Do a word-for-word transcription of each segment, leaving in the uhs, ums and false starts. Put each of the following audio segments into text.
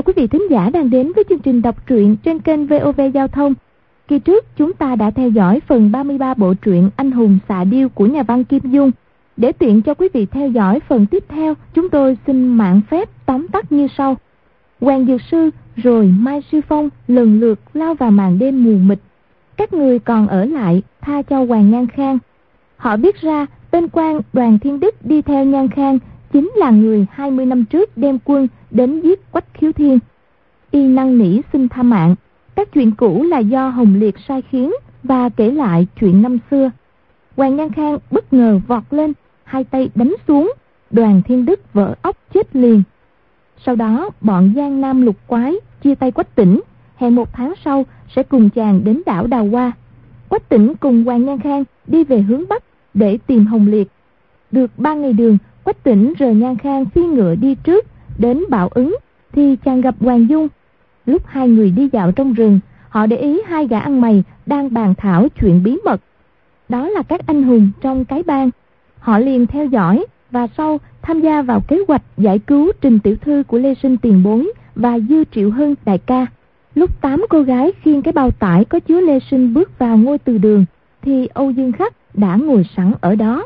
quý vị thính giả đang đến với chương trình đọc truyện trên kênh vê o vê Giao thông. Kỳ trước chúng ta đã theo dõi phần ba mươi ba bộ truyện Anh hùng xạ điêu của nhà văn Kim Dung. Để tiện cho quý vị theo dõi phần tiếp theo, chúng tôi xin mạn phép tóm tắt như sau. Hoàng Dược Sư rồi Mai Sư Phong lần lượt lao vào màn đêm mù mịt. Các người còn ở lại tha cho Hoàng Nhan Khang. Họ biết ra tên quan Đoàn Thiên Đức đi theo Nhan Khang chính là người hai mươi năm trước đem quân đến giết Quách Khiếu Thiên. Y năn nỉ xin tha mạng. Các chuyện cũ là do Hồng Liệt sai khiến và kể lại chuyện năm xưa. Hoàng Nhan Khang bất ngờ vọt lên, hai tay đánh xuống, Đoàn Thiên Đức vỡ óc chết liền. Sau đó bọn Giang Nam lục quái chia tay Quách Tĩnh, hẹn một tháng sau sẽ cùng chàng đến đảo Đào Hoa. Quách Tĩnh cùng Hoàng Nhan Khang đi về hướng Bắc để tìm Hồng Liệt. Được ba ngày đường, Quách Tĩnh rời Nhan Khang phi ngựa đi trước, đến Bảo Ứng thì chàng gặp Hoàng Dung. Lúc hai người đi dạo trong rừng, họ để ý hai gã ăn mày đang bàn thảo chuyện bí mật. Đó là các anh hùng trong cái bang. Họ liền theo dõi và sau tham gia vào kế hoạch giải cứu Trình tiểu thư của Lê Sinh tiền bối và Dư Triệu Hưng đại ca. Lúc tám cô gái khiêng cái bao tải có chứa Lê Sinh bước vào ngôi từ đường thì Âu Dương Khắc đã ngồi sẵn ở đó.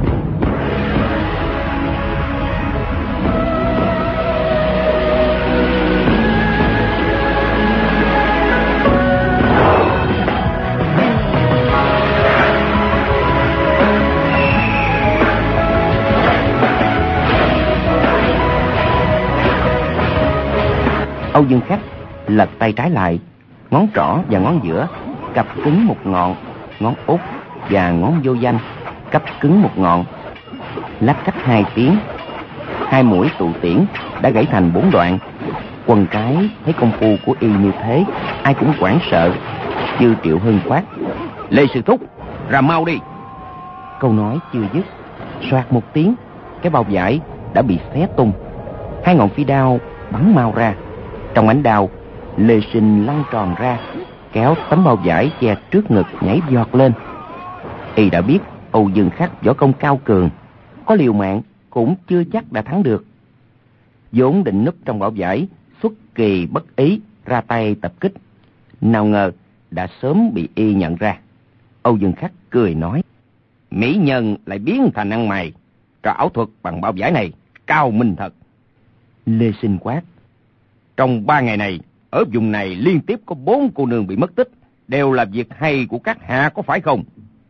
Âu Dương Khắc lật tay trái lại, ngón trỏ và ngón giữa cặp cứng một ngọn, ngón út và ngón vô danh cặp cứng một ngọn. Lách cách hai tiếng, hai mũi tụ tiễn đã gãy thành bốn đoạn. Quần cái thấy công phu của y như thế, ai cũng hoảng sợ. Dư Triệu Hưng quát: Lê sư thúc, ra mau đi. Câu nói chưa dứt, soạt một tiếng, cái bao vải đã bị xé tung. Hai ngọn phi đao bắn mau ra. Trong ánh đao, Lê Sinh lăn tròn ra, kéo tấm bao vải che trước ngực nhảy giọt lên. Y đã biết Âu Dương Khắc võ công cao cường, có liều mạng cũng chưa chắc đã thắng được. Vốn định núp trong bao vải, xuất kỳ bất ý ra tay tập kích, nào ngờ đã sớm bị y nhận ra. Âu Dương Khắc cười nói: Mỹ nhân lại biến thành ăn mày, trò ảo thuật bằng bao vải này cao minh thật. Lê Sinh quát: Trong ba ngày này, ở vùng này liên tiếp có bốn cô nương bị mất tích, đều là việc hay của các hạ có phải không?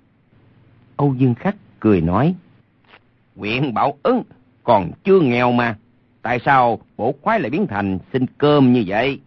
Âu Dương Khắc cười nói: Huyện Bảo Ứng còn chưa nghèo mà, tại sao bộ khoái lại biến thành xin cơm như vậy?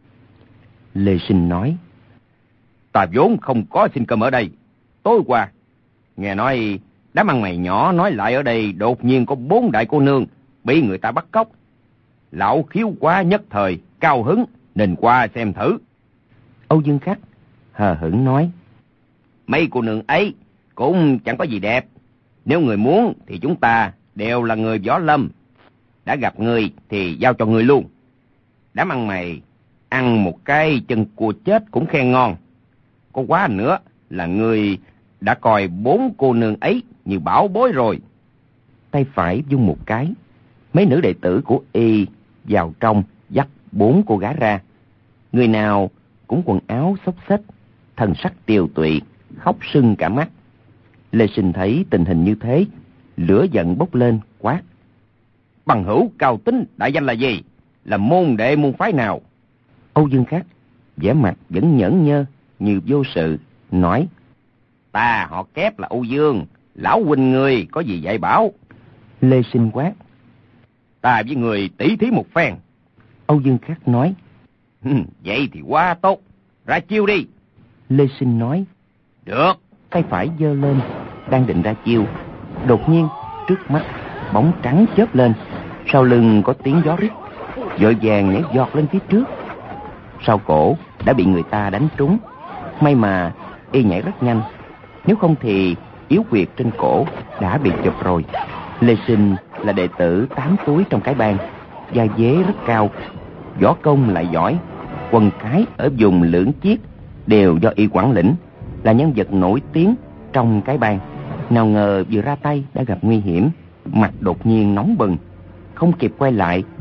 Lê Sinh nói: Ta vốn không có xin cơm ở đây. Tối qua, nghe nói đám ăn mày nhỏ nói lại ở đây đột nhiên có bốn đại cô nương bị người ta bắt cóc. Lão khiếu quá nhất thời, cao hứng nên qua xem thử. Âu Dương Khắc hờ hững nói: Mấy cô nương ấy cũng chẳng có gì đẹp. Nếu người muốn thì chúng ta đều là người võ lâm. Đã gặp người thì giao cho người luôn. Đám ăn mày ăn một cái chân cua chết cũng khen ngon. Có quá nữa là người đã coi bốn cô nương ấy như bảo bối rồi. Tay phải vung một cái, mấy nữ đệ tử của y vào trong dắt bốn cô gái ra. Người nào cũng quần áo xốc xếch, thần sắc tiều tụy, khóc sưng cả mắt. Lê Sinh thấy tình hình như thế, lửa giận bốc lên quát: Bằng hữu Cao Tính đại danh là gì? Là môn đệ môn phái nào? Âu Dương Khắc vẻ mặt vẫn nhẫn nhơ như vô sự, nói: Ta họ Kép là Âu Dương, lão huynh người có gì dạy bảo? Lê Sinh quát: Ta với người tỉ thí một phen. Âu Dương Khắc nói: Vậy thì quá tốt, ra chiêu đi. Lê Sinh nói: Được. Tay phải giơ lên, đang định ra chiêu, đột nhiên trước mắt bóng trắng chớp lên, sau lưng có tiếng gió rít, vội vàng nhảy giọt lên phía trước. Sau cổ đã bị người ta đánh trúng, may mà y nhảy rất nhanh, nếu không thì yếu huyệt trên cổ đã bị chụp rồi. Lê Sinh là đệ tử tám túi trong cái bang, gia vế rất cao, võ công lại giỏi, quần cái ở vùng Lưỡng Chiết đều do y quản lĩnh, là nhân vật nổi tiếng trong cái bang. Nào ngờ vừa ra tay đã gặp nguy hiểm, mặt đột nhiên nóng bừng, không kịp quay lại,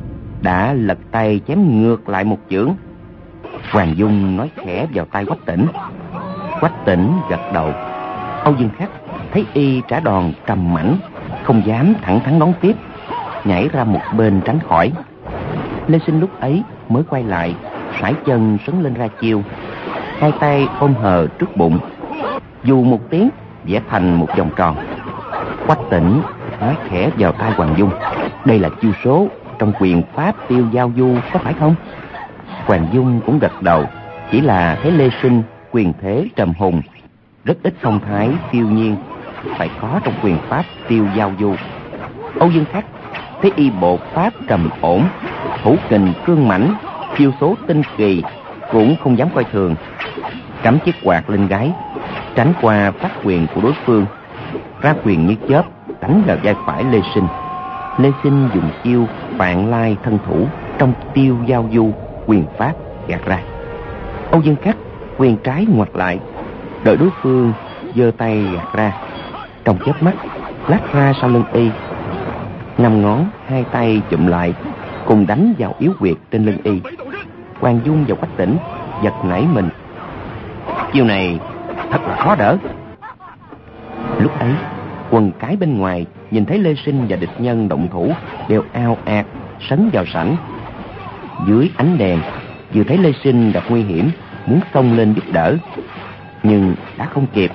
đã lật tay chém ngược lại một chưởng. Hoàng Dung nói khẽ vào tai Quách Tỉnh. Quách Tỉnh gật đầu. Âu Dương Khắc thấy y trả đòn trầm mãnh, không dám thẳng thắn đón tiếp, nhảy ra một bên tránh khỏi. Lê Sinh lúc ấy mới quay lại, sải chân sấn lên ra chiêu, hai tay ôm hờ trước bụng, dù một tiếng vẽ thành một vòng tròn. Quách Tỉnh nói khẽ vào tai Hoàng Dung: đây là chiêu số trong quyền pháp Tiêu Giao Du, có phải không? Hoàng Dung cũng gật đầu, chỉ là thấy Lê Sinh quyền thế trầm hùng, rất ít phong thái phiêu nhiên phải có trong quyền pháp Tiêu Giao Du. Âu Dương Khắc thấy y bộ pháp trầm ổn, thủ kình cương mãnh, chiêu số tinh kỳ, cũng không dám coi thường, cắm chiếc quạt lên gáy, tránh qua phát quyền của đối phương, ra quyền như chớp đánh vào vai phải Lê Sinh. Lê Sinh dùng chiêu Vạn Lai thân thủ trong Tiêu Giao Du quyền pháp gạt ra. Âu Dương Khắc quyền trái ngoặt lại, đợi đối phương giơ tay gạt ra, trong chớp mắt lách ra sau lưng y, năm ngón hai tay chụm lại cùng đánh vào yếu huyệt trên lưng y. Hoàng Dung và Quách Tỉnh giật nảy mình, chiêu này thật là khó đỡ. Lúc ấy quần cái bên ngoài nhìn thấy Lê Sinh và địch nhân động thủ đều ao ạt sấn vào sảnh. Dưới ánh đèn vừa thấy Lê Sinh gặp nguy hiểm, muốn xông lên giúp đỡ, nhưng đã không kịp.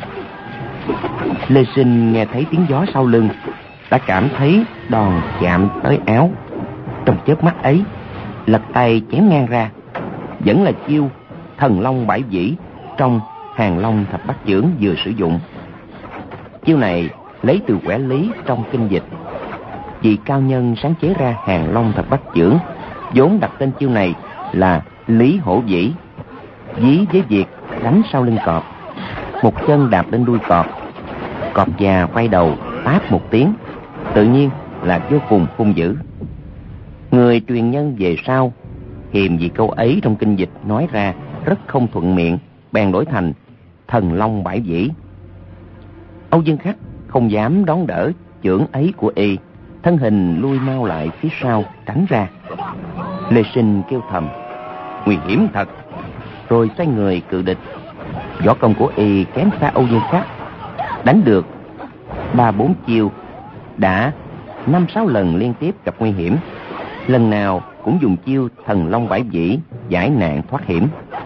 Lê Sinh nghe thấy tiếng gió sau lưng, đã cảm thấy đòn chạm tới áo. Trong chớp mắt ấy, lật tay chém ngang ra, vẫn là chiêu Thần Long Bãi Vĩ trong Hàng Long Thập Bát Chưởng vừa sử dụng. Chiêu này lấy từ quẻ lý trong kinh dịch. Vị cao nhân sáng chế ra Hàng Long Thập Bát Chưởng vốn đặt tên chiêu này là Lý Hổ Vĩ, ví với việc đánh sau lưng cọp, một chân đạp lên đuôi cọp, cọp già quay đầu táp một tiếng, tự nhiên là vô cùng hung dữ. Người truyền nhân về sau hiềm vì câu ấy trong kinh dịch nói ra rất không thuận miệng, bèn đổi thành Thần Long Bãi Vĩ. Âu Dương Khắc không dám đón đỡ chưởng ấy của y, thân hình lui mau lại phía sau tránh ra. Lê Sinh kêu thầm: nguy hiểm thật, rồi xoay người cự địch. Võ công của y kém xa Âu Dương Khắc, đánh được ba bốn chiêu đã năm sáu lần liên tiếp gặp nguy hiểm, lần nào cũng dùng chiêu Thần Long Bãi Vĩ giải nạn thoát hiểm.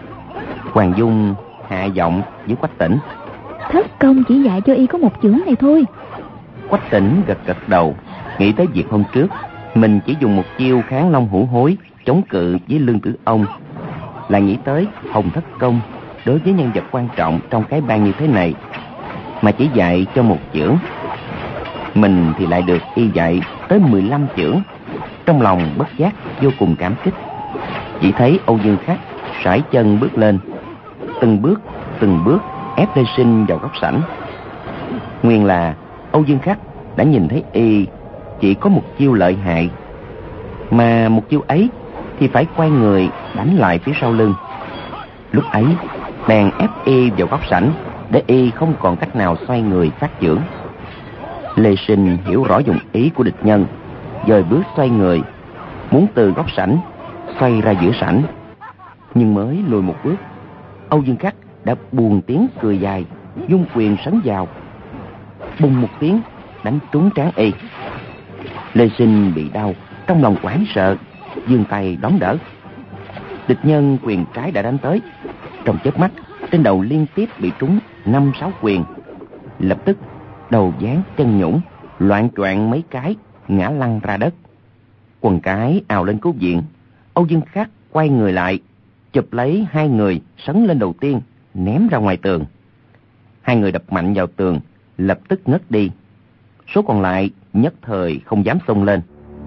Hoàng Dung hạ giọng với Quách Tỉnh: thất công chỉ dạy cho y có một chưởng này thôi. Quách Tỉnh gật gật đầu, nghĩ tới việc hôm trước mình chỉ dùng một chiêu Kháng Long Hữu Hối chống cự với Lương Tử Ông, là nghĩ tới Hồng Thất Công đối với nhân vật quan trọng trong cái bang như thế này mà chỉ dạy cho một chưởng, mình thì lại được y dạy tới mười lăm chưởng. Trong lòng bất giác vô cùng cảm kích. Chỉ thấy Âu Dương Khắc sải chân bước lên, từng bước từng bước ép Lê Sinh vào góc sảnh. Nguyên là Âu Dương Khắc đã nhìn thấy y chỉ có một chiêu lợi hại, mà một chiêu ấy thì phải quay người đánh lại phía sau lưng. Lúc ấy bèn ép y vào góc sảnh để y không còn cách nào xoay người phát chưởng. Lê Sinh hiểu rõ dụng ý của địch nhân, dời bước xoay người, muốn từ góc sảnh xoay ra giữa sảnh, nhưng mới lùi một bước, Âu Dương Khắc đã buồn tiếng cười dài, dung quyền sấn vào, bùng một tiếng đánh trúng trán y. Lê Sinh bị đau, trong lòng hoảng sợ, giương tay đón đỡ. Địch nhân quyền trái đã đánh tới, trong chớp mắt trên đầu liên tiếp bị trúng năm sáu quyền, lập tức đầu ván chân nhũn, loạng choạng mấy cái ngã lăn ra đất. Quần cái ào lên cứu viện. Âu Dương Khắc quay người lại, chụp lấy hai người sấn lên đầu tiên, ném ra ngoài tường. Hai người đập mạnh vào tường, lập tức ngất đi. Số còn lại nhất thời không dám xông lên.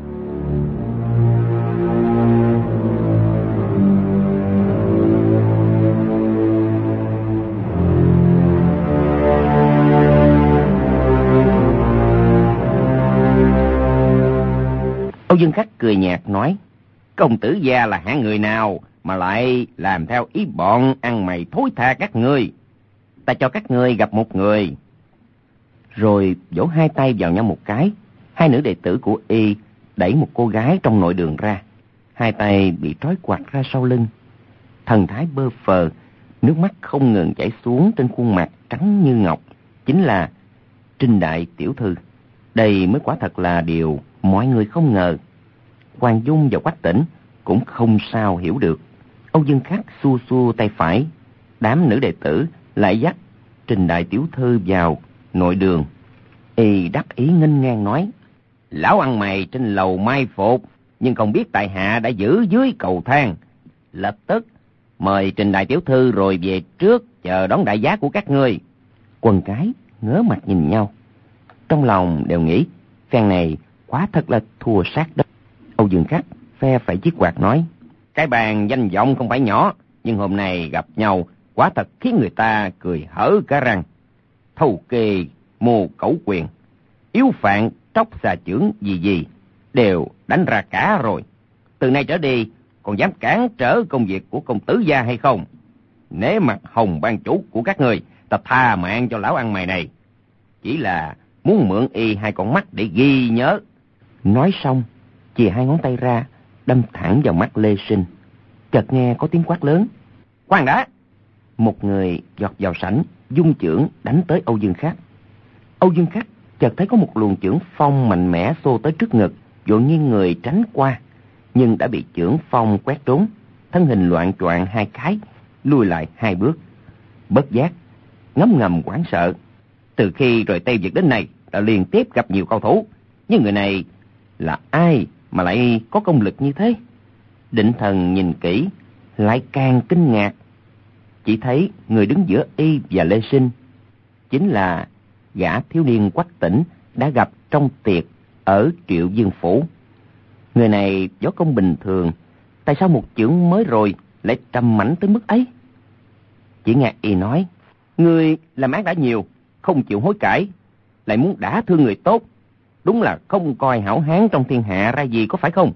Âu Dương Khắc cười nhạt nói: công tử gia là hạng người nào mà lại làm theo ý bọn ăn mày thối tha các ngươi? Ta cho các ngươi gặp một người. Rồi vỗ hai tay vào nhau một cái, hai nữ đệ tử của y đẩy một cô gái trong nội đường ra. hai tay bị trói quặt ra sau lưng, thần thái bơ phờ, nước mắt không ngừng chảy xuống trên khuôn mặt trắng như ngọc, chính là Trinh đại tiểu thư. Đây mới quả thật là điều mọi người không ngờ. Hoàng Dung và Quách Tĩnh cũng không sao hiểu được. Âu Dương Khắc xua xua tay phải, đám nữ đệ tử lại dắt Trình đại tiểu thư vào nội đường. Y đắc ý nghênh ngang nói: lão ăn mày trên lầu mai phục, nhưng không biết tại hạ đã giữ dưới cầu thang. Lập tức mời Trình đại tiểu thư rồi về trước chờ đón đại giá của các ngươi. Quần cái ngớ mặt nhìn nhau, trong lòng đều nghĩ phen này quả thật là thua sát đất. Âu Dương Khắc phe phẩy chiếc quạt nói: cái bàn danh vọng không phải nhỏ, nhưng hôm nay gặp nhau quả thật khiến người ta cười hở cả răng. Thâu kê, mô cẩu quyền, yếu phạn, tróc xà chưởng gì gì đều đánh ra cả rồi. Từ nay trở đi còn dám cản trở công việc của công tử gia hay không? Nể mặt Hồng ban chủ của các ngươi, ta tha mạng cho lão ăn mày này. Chỉ là muốn mượn y hai con mắt để ghi nhớ. Nói xong, chìa hai ngón tay ra, đâm thẳng vào mắt Lê Sinh. Chợt nghe có tiếng quát lớn: khoan đã! Một người giọt vào sảnh, dung chưởng đánh tới Âu Dương Khắc. Âu Dương Khắc chợt thấy có một luồng chưởng phong mạnh mẽ xô tới trước ngực, vội nghiêng người tránh qua, nhưng đã bị chưởng phong quét trốn, thân hình loạng choạng hai cái, lùi lại hai bước. Bất giác ngấm ngầm hoảng sợ. Từ khi rời Tây Việt đến nay đã liên tiếp gặp nhiều cao thủ, nhưng người này là ai mà lại có công lực như thế? Định thần nhìn kỹ, lại càng kinh ngạc. Chỉ thấy người đứng giữa y và Lê Sinh chính là gã thiếu niên Quách Tĩnh đã gặp trong tiệc ở Triệu Dương Phủ. Người này võ công bình thường, tại sao một chưởng mới rồi lại trầm mãnh tới mức ấy? Chỉ nghe y nói: người làm ác đã nhiều, không chịu hối cải, lại muốn đả thương người tốt, đúng là không coi hảo hán trong thiên hạ ra gì, có phải không?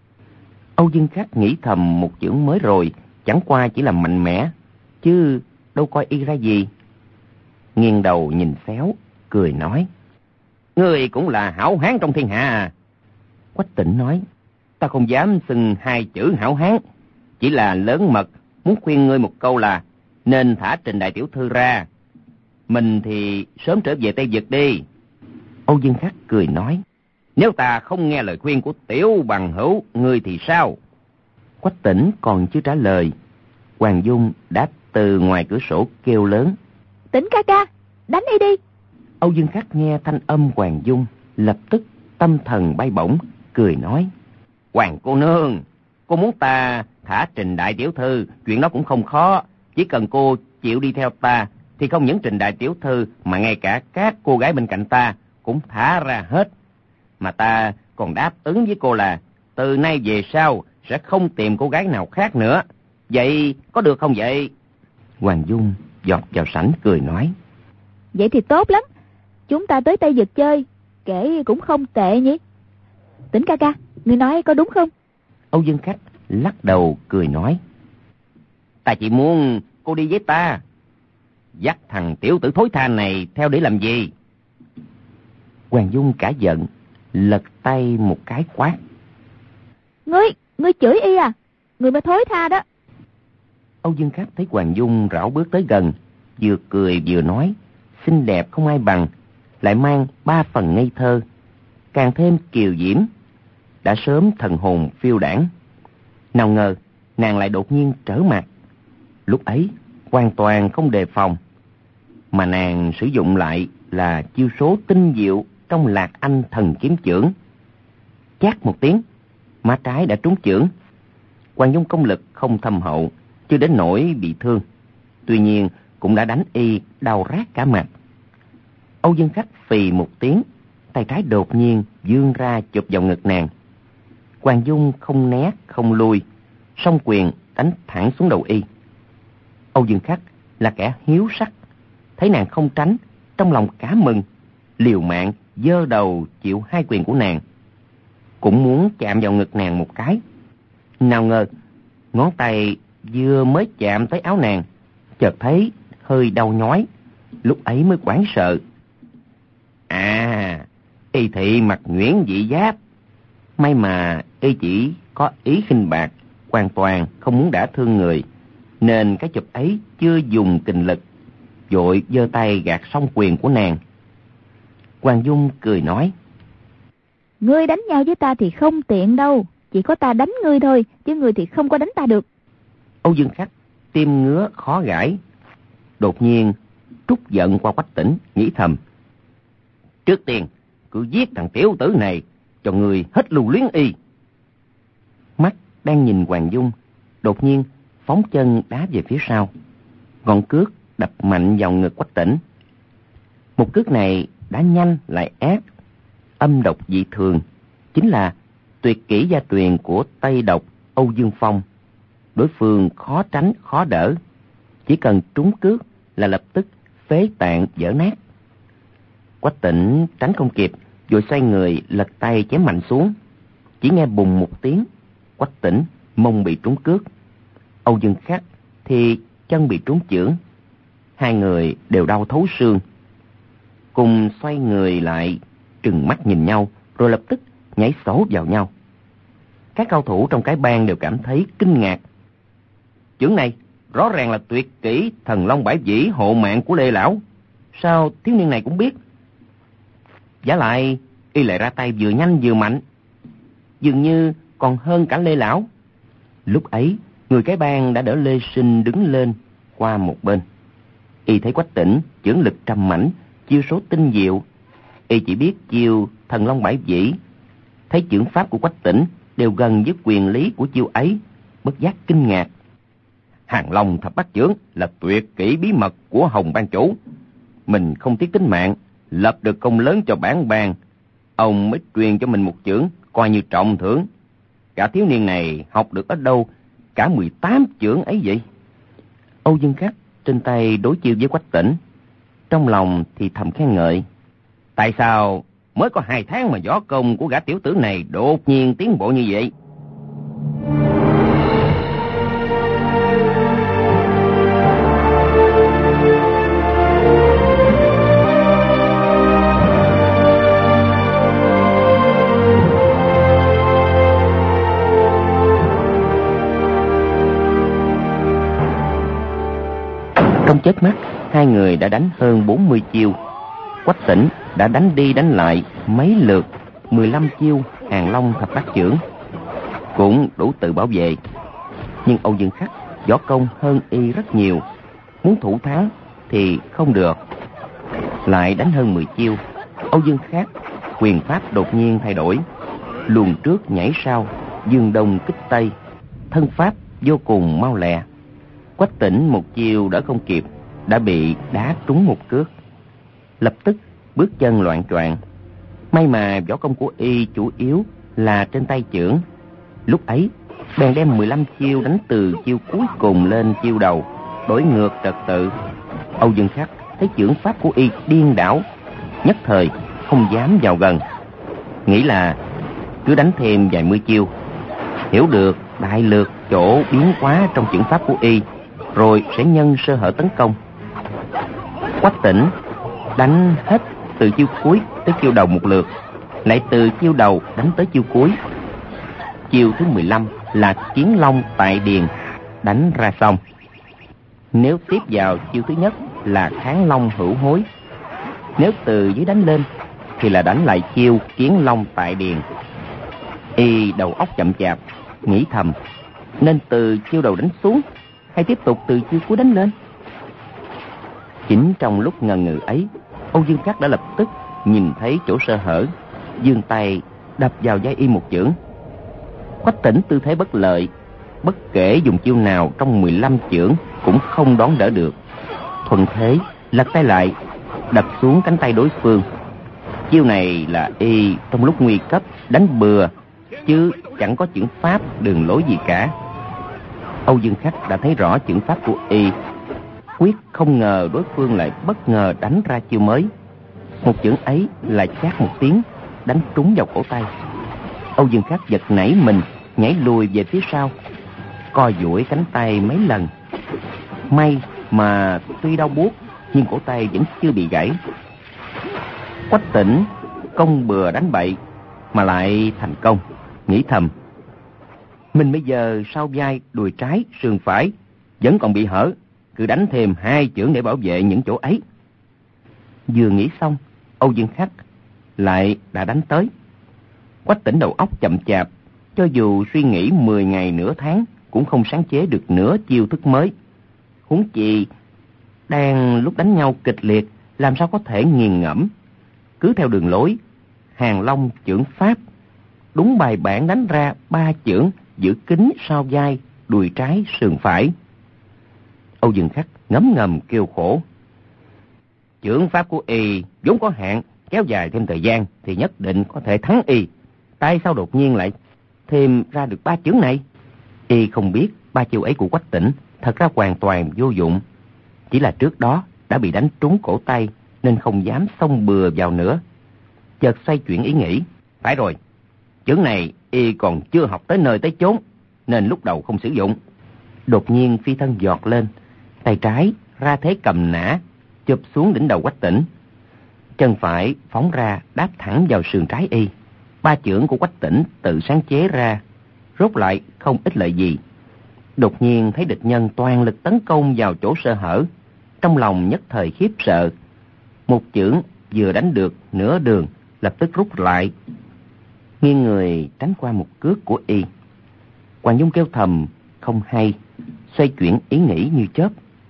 Âu Dương Khắc nghĩ thầm, một chưởng mới rồi chẳng qua chỉ là mạnh mẽ, chứ đâu coi y ra gì. Nghiêng đầu nhìn xéo, cười nói: ngươi cũng là hảo hán trong thiên hạ à? Quách Tĩnh nói: ta không dám xưng hai chữ hảo hán, chỉ là lớn mật muốn khuyên ngươi một câu là nên thả Trình đại tiểu thư ra, mình thì sớm trở về Tây Việt đi. Âu Dương Khắc cười nói: nếu ta không nghe lời khuyên của tiểu bằng hữu ngươi thì sao? Quách Tĩnh còn chưa trả lời, Hoàng Dung đã từ ngoài cửa sổ kêu lớn: Tĩnh ca ca, đánh y đi. Âu Dương Khắc nghe thanh âm Hoàng Dung, lập tức tâm thần bay bổng, cười nói: Hoàng cô nương, cô muốn ta thả Trình đại tiểu thư, chuyện đó cũng không khó. Chỉ cần cô chịu đi theo ta, thì không những Trình đại tiểu thư mà ngay cả các cô gái bên cạnh ta cũng thả ra hết. Mà ta còn đáp ứng với cô là từ nay về sau sẽ không tìm cô gái nào khác nữa. Vậy có được không vậy? Hoàng Dung giọt vào sảnh cười nói: vậy thì tốt lắm, chúng ta tới Tây Việt chơi, kể cũng không tệ nhỉ. Tĩnh ca ca, ngươi nói có đúng không? Âu Dương Khắc lắc đầu cười nói: ta chỉ muốn cô đi với ta. Dắt thằng tiểu tử thối tha này theo để làm gì? Hoàng Dung cả giận, lật tay một cái quát: Ngươi, ngươi chửi y à? Ngươi mới thối tha đó. Âu Dương Khắc thấy Hoàng Dung rảo bước tới gần, vừa cười vừa nói, xinh đẹp không ai bằng, lại mang ba phần ngây thơ, càng thêm kiều diễm, đã sớm thần hồn phiêu đãng. Nào ngờ nàng lại đột nhiên trở mặt. Lúc ấy hoàn toàn không đề phòng, mà nàng sử dụng lại là chiêu số tinh diệu trong Lạc Anh thần kiếm chưởng. Chát một tiếng, má trái đã trúng chưởng. Hoàng Dung công lực không thâm hậu, chưa đến nỗi bị thương, tuy nhiên cũng đã đánh y đau rát cả mặt. Âu Dương Khắc phì một tiếng, tay trái đột nhiên vươn ra chụp vào ngực nàng. Hoàng Dung không né không lui, song quyền đánh thẳng xuống đầu y. Âu Dương Khắc là kẻ hiếu sắc, thấy nàng không tránh, trong lòng cả mừng, liều mạng giơ đầu chịu hai quyền của nàng, cũng muốn chạm vào ngực nàng một cái. Nào ngờ ngón tay vừa mới chạm tới áo nàng, chợt thấy hơi đau nhói, lúc ấy mới hoảng sợ. À, y thị mặt nhuyễn dị giáp, may mà y chỉ có ý khinh bạc, hoàn toàn không muốn đả thương người, nên cái chụp ấy chưa dùng kình lực, vội giơ tay gạt song quyền của nàng. Hoàng Dung cười nói: Ngươi đánh nhau với ta thì không tiện đâu, chỉ có ta đánh ngươi thôi, chứ ngươi thì không có đánh ta được. Âu Dương Khắc tim ngứa khó gãi, đột nhiên trút giận qua Quách Tĩnh, nghĩ thầm: trước tiên cứ giết thằng tiểu tử này, cho người hết lưu luyến y. Mắt đang nhìn Hoàng Dung, đột nhiên phóng chân đá về phía sau, ngọn cước đập mạnh vào ngực Quách Tĩnh. Một cước này đã nhanh lại ác, âm độc dị thường, chính là tuyệt kỹ gia truyền của Tây độc Âu Dương Phong. Đối phương khó tránh khó đỡ, chỉ cần trúng cước là lập tức phế tạng vỡ nát. Quách Tĩnh tránh không kịp, vội xoay người lật tay chém mạnh xuống. Chỉ nghe bùng một tiếng, Quách Tĩnh mông bị trúng cước, Âu Dương Khắc thì chân bị trúng chưởng. Hai người đều đau thấu xương, cùng xoay người lại trừng mắt nhìn nhau, rồi lập tức nhảy xổ vào nhau. Các cao thủ trong cái bang đều cảm thấy kinh ngạc. Chưởng này rõ ràng là tuyệt kỹ Thần Long Bãi Vĩ hộ mạng của Lê lão, sao thiếu niên này cũng biết? Giả lại y lại ra tay vừa nhanh vừa mạnh, dường như còn hơn cả Lê lão. Lúc ấy người cái bang đã đỡ Lê Sinh đứng lên qua một bên. Y thấy Quách Tĩnh chưởng lực trầm mãnh, chiêu số tinh diệu, y chỉ biết chiêu Thần Long Bãi Vĩ. Thấy chưởng pháp của Quách Tĩnh đều gần với quyền lý của chiêu ấy, bất giác kinh ngạc. Hàng Long Thập Bát Chưởng là tuyệt kỹ bí mật của Hồng Ban chủ, mình không tiếc tính mạng lập được công lớn cho bản bang, ông mới truyền cho mình một chưởng, coi như trọng thưởng. Cả thiếu niên này học được ở đâu cả mười tám chưởng ấy vậy? Âu Dương Khắc trên tay đối chiêu với Quách Tĩnh, trong lòng thì thầm khen ngợi. Tại sao mới có hai tháng mà võ công của gã tiểu tử này đột nhiên tiến bộ như vậy? Trong chớp mắt, hai người đã đánh hơn bốn mươi chiêu. Quách Tĩnh đã đánh đi đánh lại mấy lượt mười lăm chiêu Hàng Long Thập Bát Chưởng, cũng đủ tự bảo vệ. Nhưng Âu Dương Khắc võ công hơn y rất nhiều, muốn thủ thắng thì không được. Lại đánh hơn mười chiêu, Âu Dương Khắc quyền pháp đột nhiên thay đổi, luồn trước nhảy sau, dương đông kích tây, thân pháp vô cùng mau lẹ. Quách Tĩnh một chiêu đỡ không kịp, đã bị đá trúng một cước, lập tức bước chân loạng choạng. May mà võ công của y chủ yếu là trên tay chưởng, lúc ấy bèn đem mười lăm chiêu đánh từ chiêu cuối cùng lên chiêu đầu, đổi ngược trật tự. Âu Dương Khắc thấy chưởng pháp của y điên đảo, nhất thời không dám vào gần, nghĩ là cứ đánh thêm vài mươi chiêu, hiểu được đại lược chỗ biến hóa trong chưởng pháp của y, rồi sẽ nhân sơ hở tấn công. Quách Tĩnh đánh hết từ chiêu cuối tới chiêu đầu một lượt, lại từ chiêu đầu đánh tới chiêu cuối. Chiêu thứ mười lăm là Kiến Long Tại Điền, đánh ra xong. Nếu tiếp vào chiêu thứ nhất là Kháng Long Hữu Hối, nếu từ dưới đánh lên thì là đánh lại chiêu Kiến Long Tại Điền. Y đầu óc chậm chạp, nghĩ thầm, nên từ chiêu đầu đánh xuống hay tiếp tục từ chiêu cuối đánh lên? Chính trong lúc ngần ngừ ấy, Âu Dương Khắc đã lập tức nhìn thấy chỗ sơ hở, giương tay đập vào vai y một chưởng. Quách Tĩnh tư thế bất lợi, bất kể dùng chiêu nào trong mười lăm chưởng cũng không đón đỡ được, thuận thế lật tay lại đập xuống cánh tay đối phương. Chiêu này là y trong lúc nguy cấp đánh bừa, chứ chẳng có chưởng pháp đường lối gì cả. Âu Dương Khắc đã thấy rõ chưởng pháp của y, quyết không ngờ đối phương lại bất ngờ đánh ra chiêu mới. Một chưởng ấy lại chát một tiếng, đánh trúng vào cổ tay. Âu Dương Khắc giật nảy mình, nhảy lùi về phía sau, co duỗi cánh tay mấy lần. May mà tuy đau buốt nhưng cổ tay vẫn chưa bị gãy. Quách Tĩnh công bừa đánh bậy mà lại thành công, nghĩ thầm, Mình bây giờ sau vai, đùi trái, sườn phải vẫn còn bị hở, cứ đánh thêm hai chưởng để bảo vệ những chỗ ấy. Vừa nghĩ xong, Âu Dương Khắc lại đã đánh tới. Quách Tĩnh đầu óc chậm chạp, cho dù suy nghĩ mười ngày nửa tháng cũng không sáng chế được nửa chiêu thức mới. Huống chi đang lúc đánh nhau kịch liệt, làm sao có thể nghiền ngẫm. Cứ theo đường lối Hàng Long chưởng pháp, đúng bài bản đánh ra ba chưởng giữ kín sau vai, đùi trái, sườn phải. Âu Dương Khắc ngấm ngầm kêu khổ. Chưởng pháp của y vốn có hạn, kéo dài thêm thời gian thì nhất định có thể thắng y. Tại sao đột nhiên lại thêm ra được ba chưởng này? Y không biết ba chiêu ấy của Quách Tĩnh thật ra hoàn toàn vô dụng. Chỉ là trước đó đã bị đánh trúng cổ tay nên không dám xông bừa vào nữa. Chợt xoay chuyển ý nghĩ. Phải rồi, chưởng này y còn chưa học tới nơi tới chốn, nên lúc đầu không sử dụng. Đột nhiên phi thân giọt lên, tay trái ra thế cầm nã, chụp xuống đỉnh đầu Quách Tĩnh. Chân phải phóng ra đáp thẳng vào sườn trái y. Ba chưởng của Quách Tĩnh tự sáng chế ra, rốt lại không ích lợi gì. Đột nhiên thấy địch nhân toàn lực tấn công vào chỗ sơ hở, trong lòng nhất thời khiếp sợ. Một chưởng vừa đánh được nửa đường, lập tức rút lại, nghiêng người tránh qua một cước của y. Hoàng Dung kêu thầm không hay, xoay chuyển ý nghĩ như chớp.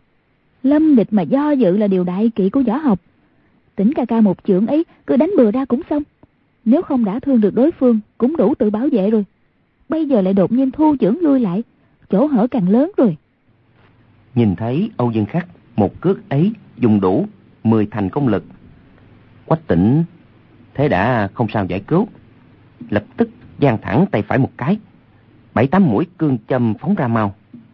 Lâm địch mà do dự là điều đại kỵ của võ học. Tĩnh ca ca một chưởng ấy cứ đánh bừa ra cũng xong. Nếu không đã thương được đối phương cũng đủ tự bảo vệ rồi. Bây giờ lại đột nhiên thu chưởng lui lại, chỗ hở càng lớn rồi. Nhìn thấy Âu Dương Khắc một cước ấy dùng đủ mười thành công lực, Quách Tĩnh thế đã không sao giải cứu, lập tức giang thẳng tay phải một cái, bảy tám mũi cương châm phóng ra mau.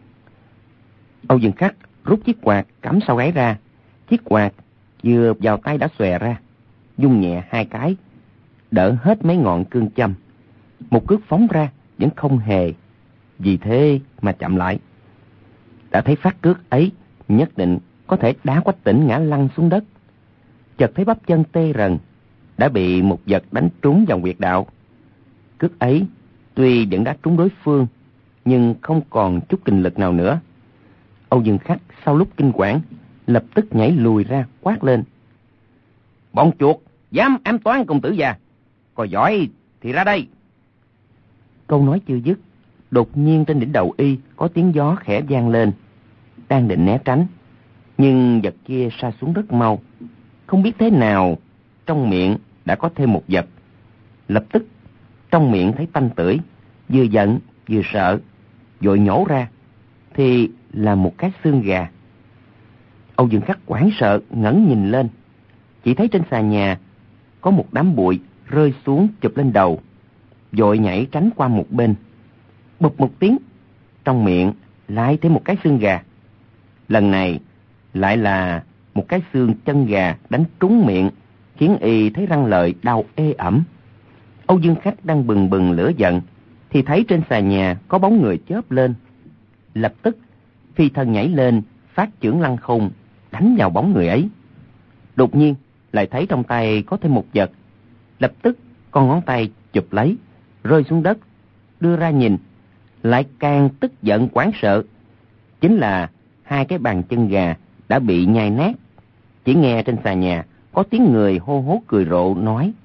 Âu Dương Khắc rút chiếc quạt cắm sau gáy ra, chiếc quạt vừa vào tay đã xòe ra, dung nhẹ hai cái, đỡ hết mấy ngọn cương châm. Một cước phóng ra vẫn không hề vì thế mà chậm lại. Đã thấy phát cước ấy nhất định có thể đá Quách Tĩnh ngã lăn xuống đất. Chợt thấy bắp chân tê rần, đã bị một vật đánh trúng vào huyệt đạo. Cước ấy tuy vẫn đã trúng đối phương, nhưng không còn chút kinh lực nào nữa. Âu Dương Khắc sau lúc kinh quản, lập tức nhảy lùi ra quát lên. Bọn chuột, dám ám toán công tử già, có giỏi thì ra đây. Câu nói chưa dứt, đột nhiên trên đỉnh đầu y có tiếng gió khẽ vang lên. Đang định né tránh, nhưng vật kia sa xuống rất mau. Không biết thế nào, trong miệng đã có thêm một vật. Lập tức trong miệng thấy tanh tưởi, vừa giận vừa sợ, vội nhổ ra thì là một cái xương gà. Âu Dương Khắc hoảng sợ ngẩng nhìn lên, chỉ thấy trên xà nhà có một đám bụi rơi xuống chụp lên đầu, vội nhảy tránh qua một bên. Bụp một tiếng, trong miệng lại thêm một cái xương gà. Lần này lại là một cái xương chân gà đánh trúng miệng, khiến y thấy răng lợi đau ê ẩm. Âu Dương Khắc đang bừng bừng lửa giận thì thấy trên xà nhà có bóng người chớp lên. Lập tức phi thân nhảy lên, phát chưởng lăng không đánh vào bóng người ấy. Đột nhiên lại thấy trong tay có thêm một vật. Lập tức con ngón tay chụp lấy, rơi xuống đất, đưa ra nhìn, lại càng tức giận hoảng sợ. Chính là hai cái bàn chân gà đã bị nhai nát. Chỉ nghe trên xà nhà có tiếng người hô hố cười rộ nói: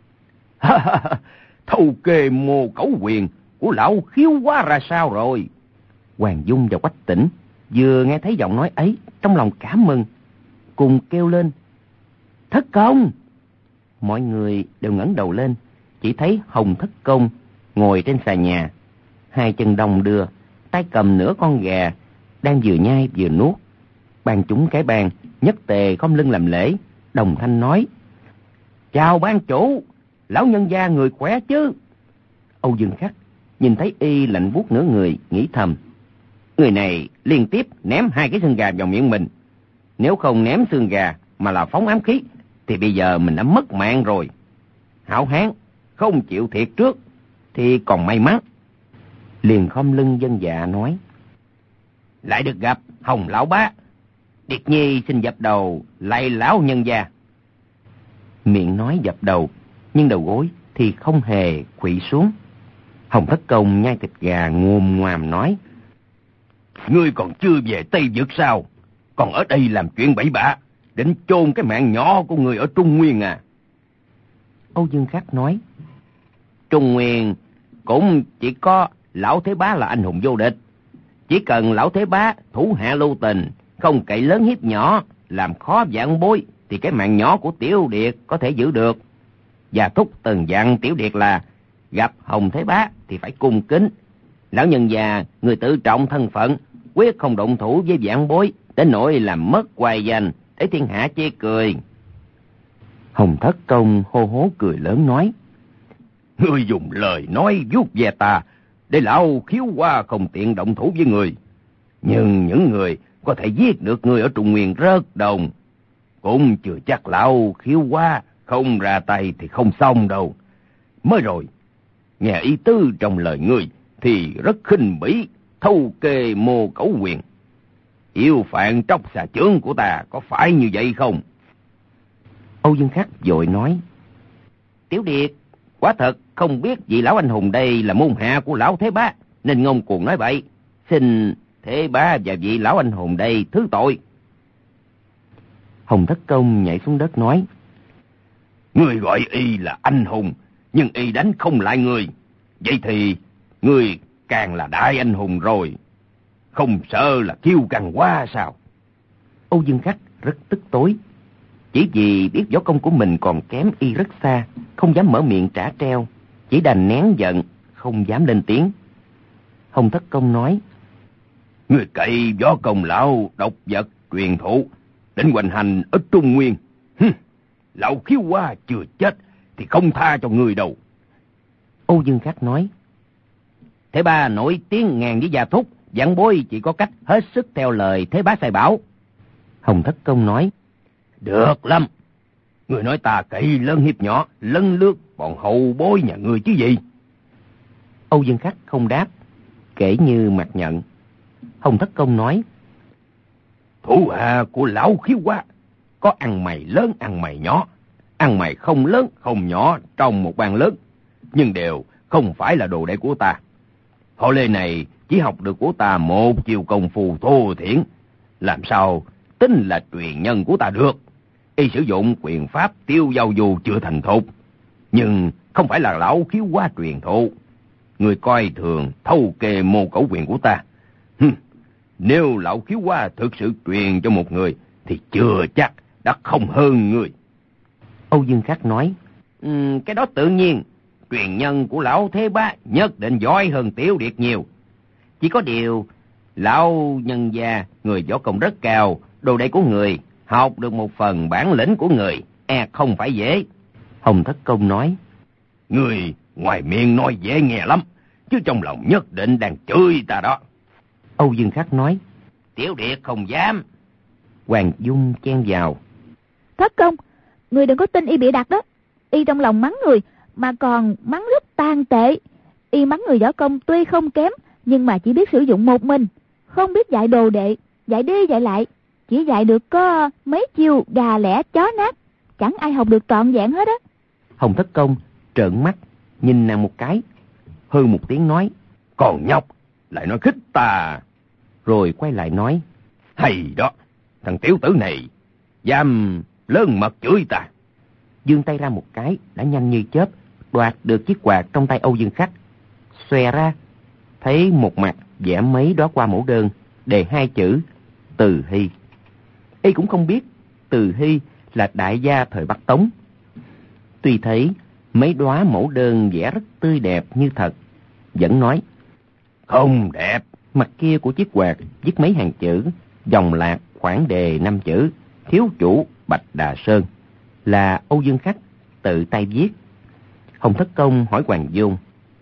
thâu kê mô cẩu quyền của lão khiếu quá ra sao rồi? Hoàng Dung và Quách Tĩnh vừa nghe thấy giọng nói ấy, trong lòng cảm mừng, cùng kêu lên: thất công! Mọi người đều ngẩng đầu lên, chỉ thấy Hồng Thất Công ngồi trên xà nhà, hai chân đồng đưa, tay cầm nửa con gà, đang vừa nhai vừa nuốt. Ban chúng cái bàn nhất tề khom lưng làm lễ, đồng thanh nói: chào ban chủ, lão nhân gia người khỏe chứ? Âu Dương Khắc nhìn thấy y lạnh buốt nửa người, nghĩ thầm: người này liên tiếp ném hai cái xương gà vào miệng mình, nếu không ném xương gà mà là phóng ám khí thì bây giờ mình đã mất mạng rồi. Hảo hán không chịu thiệt trước thì còn may mắn. Liền khom lưng vâng dạ nói: lại được gặp Hồng lão bá, Điệt Nhi xin dập đầu lạy lão nhân gia. Miệng nói dập đầu, nhưng đầu gối thì không hề khuỵu xuống. Hồng Thất Công nhai thịt gà ngồm ngoàm nói: Ngươi còn chưa về Tây Vực sao? Còn ở đây làm chuyện bậy bạ, định chôn cái mạng nhỏ của người ở Trung Nguyên à? Âu Dương Khắc nói: Trung Nguyên cũng chỉ có Lão Thế Bá là anh hùng vô địch. Chỉ cần Lão Thế Bá thủ hạ lưu tình, không cậy lớn hiếp nhỏ, làm khó vạn bối, thì cái mạng nhỏ của Tiểu Điệt có thể giữ được. Và Thúc từng dặn Tiểu Điệt là gặp Hồng Thế Bá thì phải cung kính. Lão nhân già, người tự trọng thân phận, quyết không động thủ với vạn bối, đến nỗi làm mất hoài danh, để thiên hạ chê cười. Hồng Thất Công hô hố cười lớn nói: Ngươi dùng lời nói vuốt ve ta, để lão Khiếu Hoa không tiện động thủ với người. Nhưng những người có thể giết được người ở Trung Nguyên rất đồng. Cũng chưa chắc lão Khiếu Hoa không ra tay thì không xong đâu. Mới rồi, nghe ý tứ trong lời ngươi thì rất khinh bỉ, thâu kê mô cẩu quyền. Yêu phạn tróc xà chướng của ta, có phải như vậy không? Âu Dương Khắc vội nói: Tiểu Điệt quả thật không biết vị lão anh hùng đây là môn hạ của Lão Thế Bá, nên ngông cuồng nói bậy. Xin Thế Bá và vị lão anh hùng đây thứ tội. Hồng Thất Công nhảy xuống đất nói: Ngươi gọi y là anh hùng, nhưng y đánh không lại ngươi. Vậy thì ngươi càng là đại anh hùng rồi. Không sợ là kiêu căng quá sao? Âu Dương Khắc rất tức tối. Chỉ vì biết võ công của mình còn kém y rất xa, không dám mở miệng trả treo, chỉ đành nén giận, không dám lên tiếng. Hồng Thất Công nói: Ngươi cậy võ công lão độc vật truyền thụ, định hoành hành ở Trung Nguyên. Hừ, lão Khiếu Hoa chưa chết thì không tha cho ngươi đâu. Âu Dương Khắc nói: Thế Bá nổi tiếng ngàn với Gia Thúc, vạn bối chỉ có cách hết sức theo lời Thế Bá sai bảo. Hồng Thất Công nói: Được lắm. Ngươi nói ta cậy lớn hiếp nhỏ, lấn lướt bọn hậu bối nhà ngươi chứ gì? Âu Dương Khắc không đáp, kể như mặt nhận. Hồng Thất Công nói: Thủ hạ của lão Khiếu Hoa có ăn mày lớn ăn mày nhỏ, ăn mày không lớn không nhỏ trong một bàn lớn, nhưng đều không phải là đồ đệ của ta. Họ Lê này chỉ học được của ta một chiều công phu thô thiển, làm sao tính là truyền nhân của ta được? Y sử dụng quyền pháp tiêu giao dù chưa thành thục, nhưng không phải là lão Khiếu Hoa truyền thụ. Người coi thường thâu kê mô cẩu quyền của ta. Hừm, nếu lão Khiếu Hoa thực sự truyền cho một người thì chưa chắc đã không hơn người. Âu Dương Khắc nói: um, Cái đó tự nhiên, truyền nhân của lão Thế Bá nhất định giỏi hơn Tiểu Điệt nhiều. Chỉ có điều lão nhân gia người võ công rất cao, đồ đệ của người học được một phần bản lĩnh của người, e không phải dễ. Hồng Thất Công nói: Người ngoài miệng nói dễ nghe lắm, chứ trong lòng nhất định đang chửi ta đó. Âu Dương Khắc nói: Tiểu Điệt không dám. Hoàng Dung chen vào: Thất Công, người đừng có tin y bịa đặt đó. Y trong lòng mắng người, mà còn mắng rất tàn tệ. Y mắng người võ công tuy không kém, nhưng mà chỉ biết sử dụng một mình, không biết dạy đồ đệ, dạy đi dạy lại, chỉ dạy được có mấy chiêu gà lẻ chó nát, chẳng ai học được trọn vẹn hết á. Hồng Thất Công trợn mắt nhìn nàng một cái, hư một tiếng nói: Còn nhóc lại nói khích ta. Rồi quay lại nói: Hay đó, thằng tiểu tử này dám lớn mật chửi ta. Giương tay ra một cái, đã nhanh như chớp đoạt được chiếc quạt trong tay Âu Dương Khắc, xòe ra thấy một mặt vẽ mấy đóa hoa mẫu đơn, đề hai chữ Từ Hy. Y cũng không biết Từ Hy là đại gia thời Bắc Tống. Tuy thấy mấy đóa mẫu đơn vẽ rất tươi đẹp như thật, vẫn nói: Không đẹp. Mặt kia của chiếc quạt viết mấy hàng chữ, dòng lạc khoảng đề năm chữ, thiếu chủ Bạch Đà Sơn, là Âu Dương Khắc tự tay viết. Hồng Thất Công hỏi Hoàng Dung: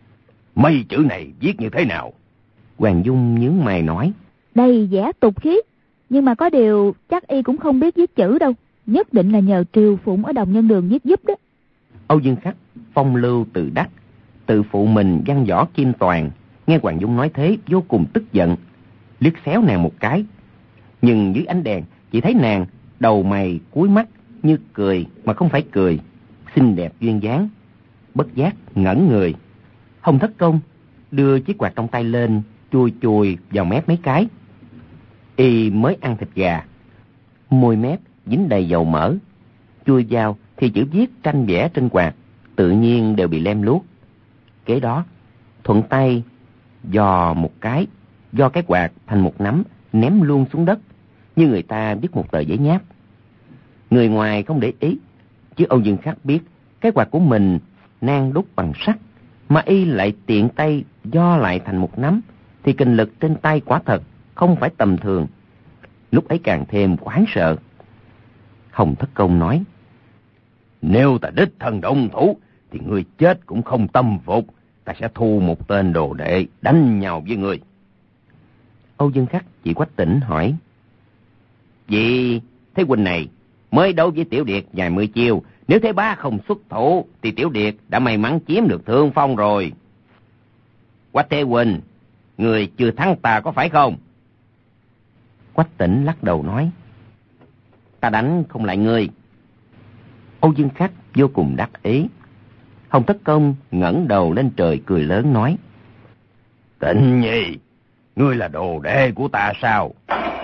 Mấy chữ này viết như thế nào? Hoàng Dung nhướng mày nói: Đây vẽ tục khí, nhưng mà có điều chắc y cũng không biết viết chữ đâu, nhất định là nhờ Triều Phụng ở Đồng Nhân Đường viết giúp đó. Âu Dương Khắc phong lưu tự đắc, tự phụ mình văn võ kim toàn, nghe Hoàng Dung nói thế vô cùng tức giận, liếc xéo nàng một cái, nhưng dưới ánh đèn chỉ thấy nàng đầu mày cúi mắt như cười mà không phải cười, xinh đẹp duyên dáng, bất giác ngẩn người. Hồng Thất Công đưa chiếc quạt trong tay lên, chùi chùi vào mép mấy cái. Y mới ăn thịt gà, môi mép dính đầy dầu mỡ, chui vào thì chữ viết tranh vẽ trên quạt tự nhiên đều bị lem luốc. Kế đó, thuận tay dò một cái, do cái quạt thành một nắm, ném luôn xuống đất, như người ta viết một tờ giấy nháp. Người ngoài không để ý, chứ Âu Dương Khắc biết cái quạt của mình nan đúc bằng sắt, mà y lại tiện tay do lại thành một nắm, thì kinh lực trên tay quả thật không phải tầm thường. Lúc ấy càng thêm hoảng sợ. Hồng Thất Công nói: Nếu ta đích thân động thủ thì ngươi chết cũng không tâm phục. Ta sẽ thu một tên đồ đệ đánh nhau với ngươi. Âu Dương Khắc chỉ Quách Tĩnh hỏi: Vì thế huynh này mới đấu với Tiểu Điệt vài mươi chiêu, nếu Thế Bá không xuất thủ thì Tiểu Điệt đã may mắn chiếm được thượng phong rồi. Quách Thế huynh, người chưa thắng ta có phải không? Quách Tĩnh lắc đầu nói: Ta đánh không lại ngươi. Âu Dương Khắc vô cùng đắc ý. Hồng Thất Công ngẩng đầu lên trời cười lớn nói: Tĩnh Nhi, ngươi là đồ đệ của ta sao?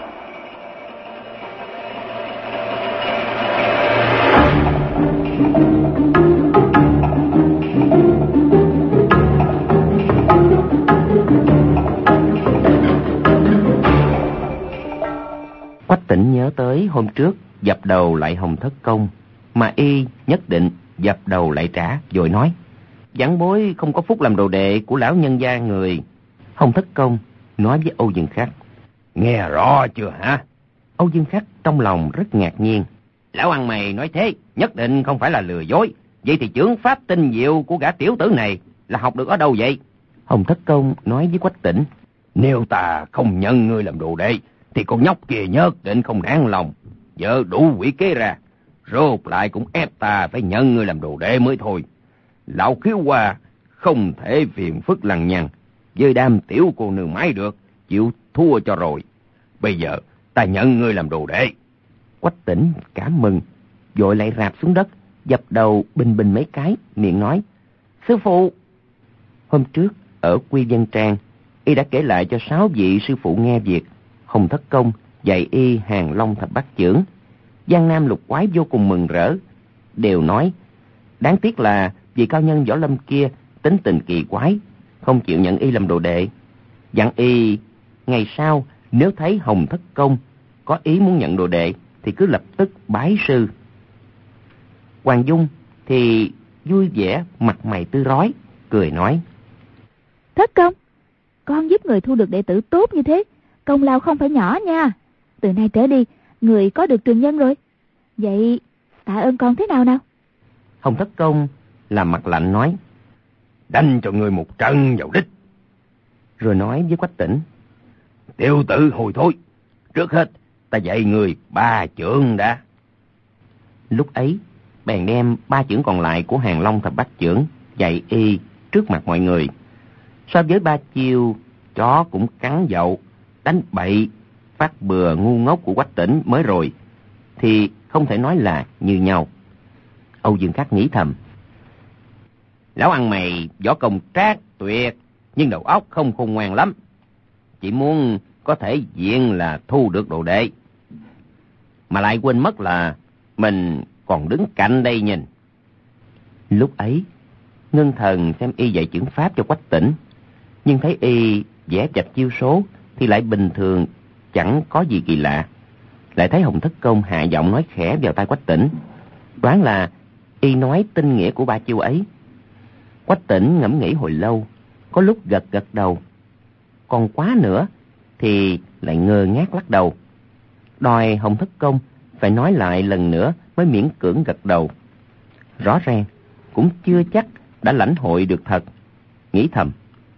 Quách Tĩnh nhớ tới hôm trước dập đầu lại Hồng Thất Công, mà y nhất định dập đầu lại trả, rồi nói: Vãn bối không có phúc làm đồ đệ của lão nhân gia người. Hồng Thất Công nói với Âu Dương Khắc: Nghe rõ chưa hả? Âu Dương Khắc trong lòng rất ngạc nhiên. Lão ăn mày nói thế nhất định không phải là lừa dối. Vậy thì chưởng pháp tinh diệu của gã tiểu tử này là học được ở đâu vậy? Hồng Thất Công nói với Quách Tĩnh: Nếu ta không nhận ngươi làm đồ đệ thì con nhóc kia nhất định không nản lòng, vợ đủ quỷ kế ra, rốt lại cũng ép ta phải nhận ngươi làm đồ đệ mới thôi. Lão Khiếu Hoa không thể phiền phức lằng nhằng với đám tiểu cô nương mãi được, chịu thua cho rồi. Bây giờ ta nhận ngươi làm đồ đệ. Quách Tĩnh cảm mừng, vội lại rạp xuống đất, dập đầu bình bình mấy cái, miệng nói: Sư phụ. Hôm trước ở Quy Vân Trang, y đã kể lại cho sáu vị sư phụ nghe việc Hồng Thất Công dạy y Hàng Long Thập Bát Chưởng. Giang Nam lục quái vô cùng mừng rỡ, đều nói đáng tiếc là vị cao nhân võ lâm kia tính tình kỳ quái, không chịu nhận y làm đồ đệ. Dặn y ngày sau nếu thấy Hồng Thất Công có ý muốn nhận đồ đệ thì cứ lập tức bái sư. Hoàng Dung thì vui vẻ, mặt mày tươi rói, cười nói: Thất Công, con giúp người thu được đệ tử tốt như thế, công lao không phải nhỏ nha. Từ nay trở đi, người có được truyền nhân rồi. Vậy tạ ơn con thế nào nào? Hồng Thất Công làm mặt lạnh nói: Đánh cho người một trận vào đích. Rồi nói với Quách Tĩnh: Tiểu tử hồi thôi, trước hết ta dạy người ba chưởng đã. Lúc ấy bèn đem ba chưởng còn lại của Hàng Long Thập Bát Chưởng dạy y trước mặt mọi người. So với ba chiêu chó cũng cắn dậu, đánh bậy, phát bừa ngu ngốc của Quách Tĩnh mới rồi thì không thể nói là như nhau. Âu Dương Khắc nghĩ thầm: Lão ăn mày võ công trác tuyệt, nhưng đầu óc không khôn ngoan lắm. Chỉ muốn có thể diện là thu được đồ đệ, mà lại quên mất là mình còn đứng cạnh đây nhìn. Lúc ấy Ngân Thần xem y dạy chưởng pháp cho Quách Tĩnh, nhưng thấy y vẽ chạch chiêu số thì lại bình thường, chẳng có gì kỳ lạ. Lại thấy Hồng Thất Công hạ giọng nói khẽ vào tai Quách Tĩnh, đoán là y nói tinh nghĩa của ba chiêu ấy. Quách Tĩnh ngẫm nghĩ hồi lâu, có lúc gật gật đầu, còn quá nữa thì lại ngơ ngác lắc đầu, đòi Hồng Thất Công phải nói lại lần nữa mới miễn cưỡng gật đầu. Rõ ràng cũng chưa chắc đã lãnh hội được thật. Nghĩ thầm: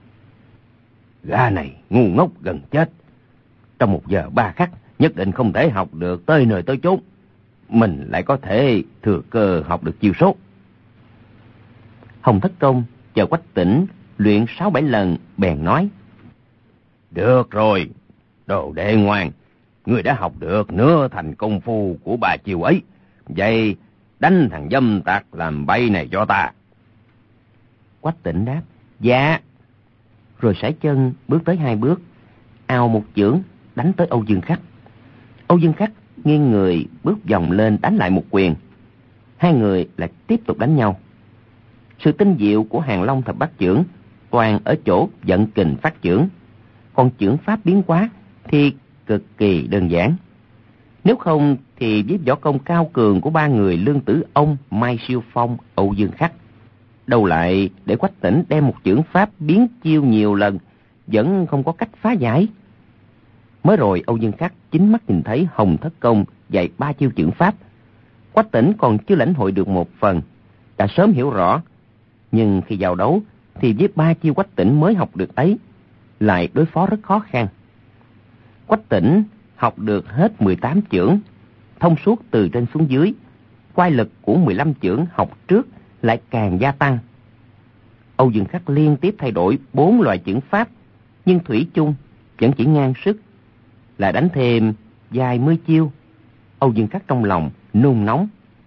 Gã này ngu ngốc gần chết, trong một giờ ba khắc nhất định không thể học được tới nơi tới chốn. Mình lại có thể thừa cơ học được chiêu số. Hồng Thất Công chờ Quách Tĩnh luyện sáu bảy lần bèn nói: Được rồi, đồ đệ ngoan, ngươi đã học được nửa thành công phu của ba chiêu ấy. Vậy đánh thằng dâm tặc làm bay này cho ta. Quách Tĩnh đáp: Dạ. rồi sải chân bước tới hai bước, ào một chưởng đánh tới Âu Dương Khắc. Âu Dương Khắc nghiêng người bước vòng lên đánh lại một quyền. Hai người lại tiếp tục đánh nhau. Sự tinh diệu của Hàng Long thập bát chưởng toàn ở chỗ vận kình phát chưởng, còn chưởng pháp biến hóa thì cực kỳ đơn giản. Nếu không thì với võ công cao cường của ba người Lương Tử Ông, Mai Siêu Phong, Âu Dương Khắc, đâu lại để Quách Tĩnh đem một chưởng pháp biến chiêu nhiều lần vẫn không có cách phá giải. Mới rồi Âu Dương Khắc chính mắt nhìn thấy Hồng Thất Công dạy ba chiêu chưởng pháp. Quách Tĩnh còn chưa lãnh hội được một phần, đã sớm hiểu rõ. Nhưng khi vào đấu thì với ba chiêu Quách Tĩnh mới học được ấy, lại đối phó rất khó khăn. Quách Tĩnh học được hết mười tám chưởng, thông suốt từ trên xuống dưới. Quay lực của mười lăm chưởng học trước lại càng gia tăng. Âu Dương Khắc liên tiếp thay đổi bốn loại chưởng pháp, nhưng thủy chung vẫn chỉ ngang sức, là đánh thêm vài mươi chiêu. Âu Dương Khắc trong lòng nôn nóng.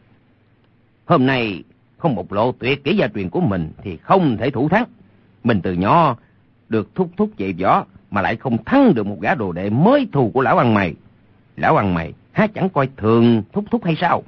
Hôm nay không bộc lộ tuyệt kỹ gia truyền của mình thì không thể thủ thắng. Mình từ nhỏ được thúc thúc dạy võ mà lại không thắng được một gã đồ đệ mới thù của lão ăn mày. Lão ăn mày há chẳng coi thường thúc thúc hay sao?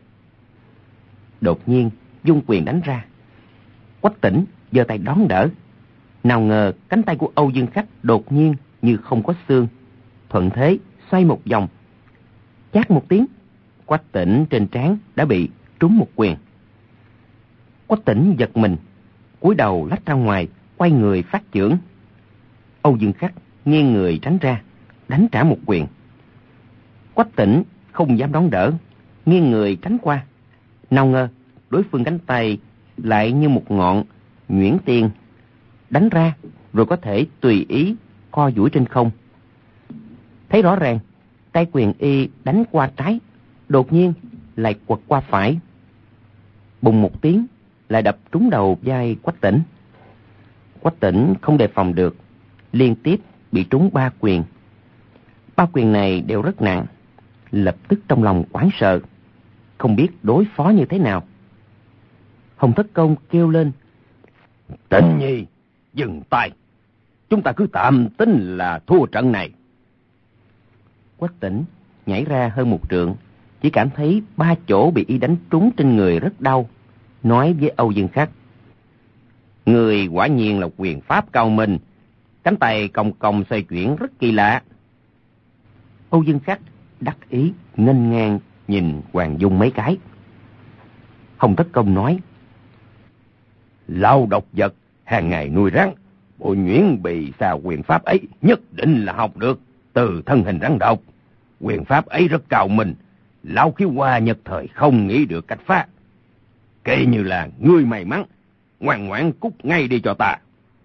Đột nhiên dung quyền đánh ra. Quách Tĩnh giơ tay đón đỡ. Nào ngờ cánh tay của Âu Dương Khắc đột nhiên như không có xương, thuận thế xoay một vòng. Chát một tiếng, Quách Tĩnh trên trán đã bị trúng một quyền. Quách Tĩnh giật mình, cúi đầu lách ra ngoài, quay người phát chưởng. Âu Dương Khắc nghiêng người tránh ra, đánh trả một quyền. Quách Tĩnh không dám đón đỡ, nghiêng người tránh qua. Nào ngờ đối phương cánh tay lại như một ngọn nhuyễn tiên, đánh ra rồi có thể tùy ý co duỗi trên không. Thấy rõ ràng, tay quyền y đánh qua trái, đột nhiên lại quật qua phải. Bùng một tiếng, lại đập trúng đầu vai Quách Tĩnh. Quách Tĩnh không đề phòng được, liên tiếp bị trúng ba quyền. Ba quyền này đều rất nặng, lập tức trong lòng hoảng sợ, không biết đối phó như thế nào. Hồng Thất Công kêu lên: Tĩnh Nhi, dừng tay, chúng ta cứ tạm tính là thua trận này. Quách Tĩnh nhảy ra hơn một trượng, chỉ cảm thấy ba chỗ bị y đánh trúng trên người rất đau, nói với Âu Dương Khắc: Người quả nhiên là quyền pháp cao minh, cánh tay cong cong xoay chuyển rất kỳ lạ. Âu Dương Khắc đắc ý nghênh ngang nhìn Hoàng Dung mấy cái. Hồng Thất Công nói: Lão độc vật hàng ngày nuôi rắn, bộ nhuyễn bị sao quyền pháp ấy nhất định là học được từ thân hình rắn độc. Quyền pháp ấy rất cao minh, lão khiếu hoa nhất thời không nghĩ được cách phá. Kể như là ngươi may mắn, ngoan ngoãn cút ngay đi cho ta.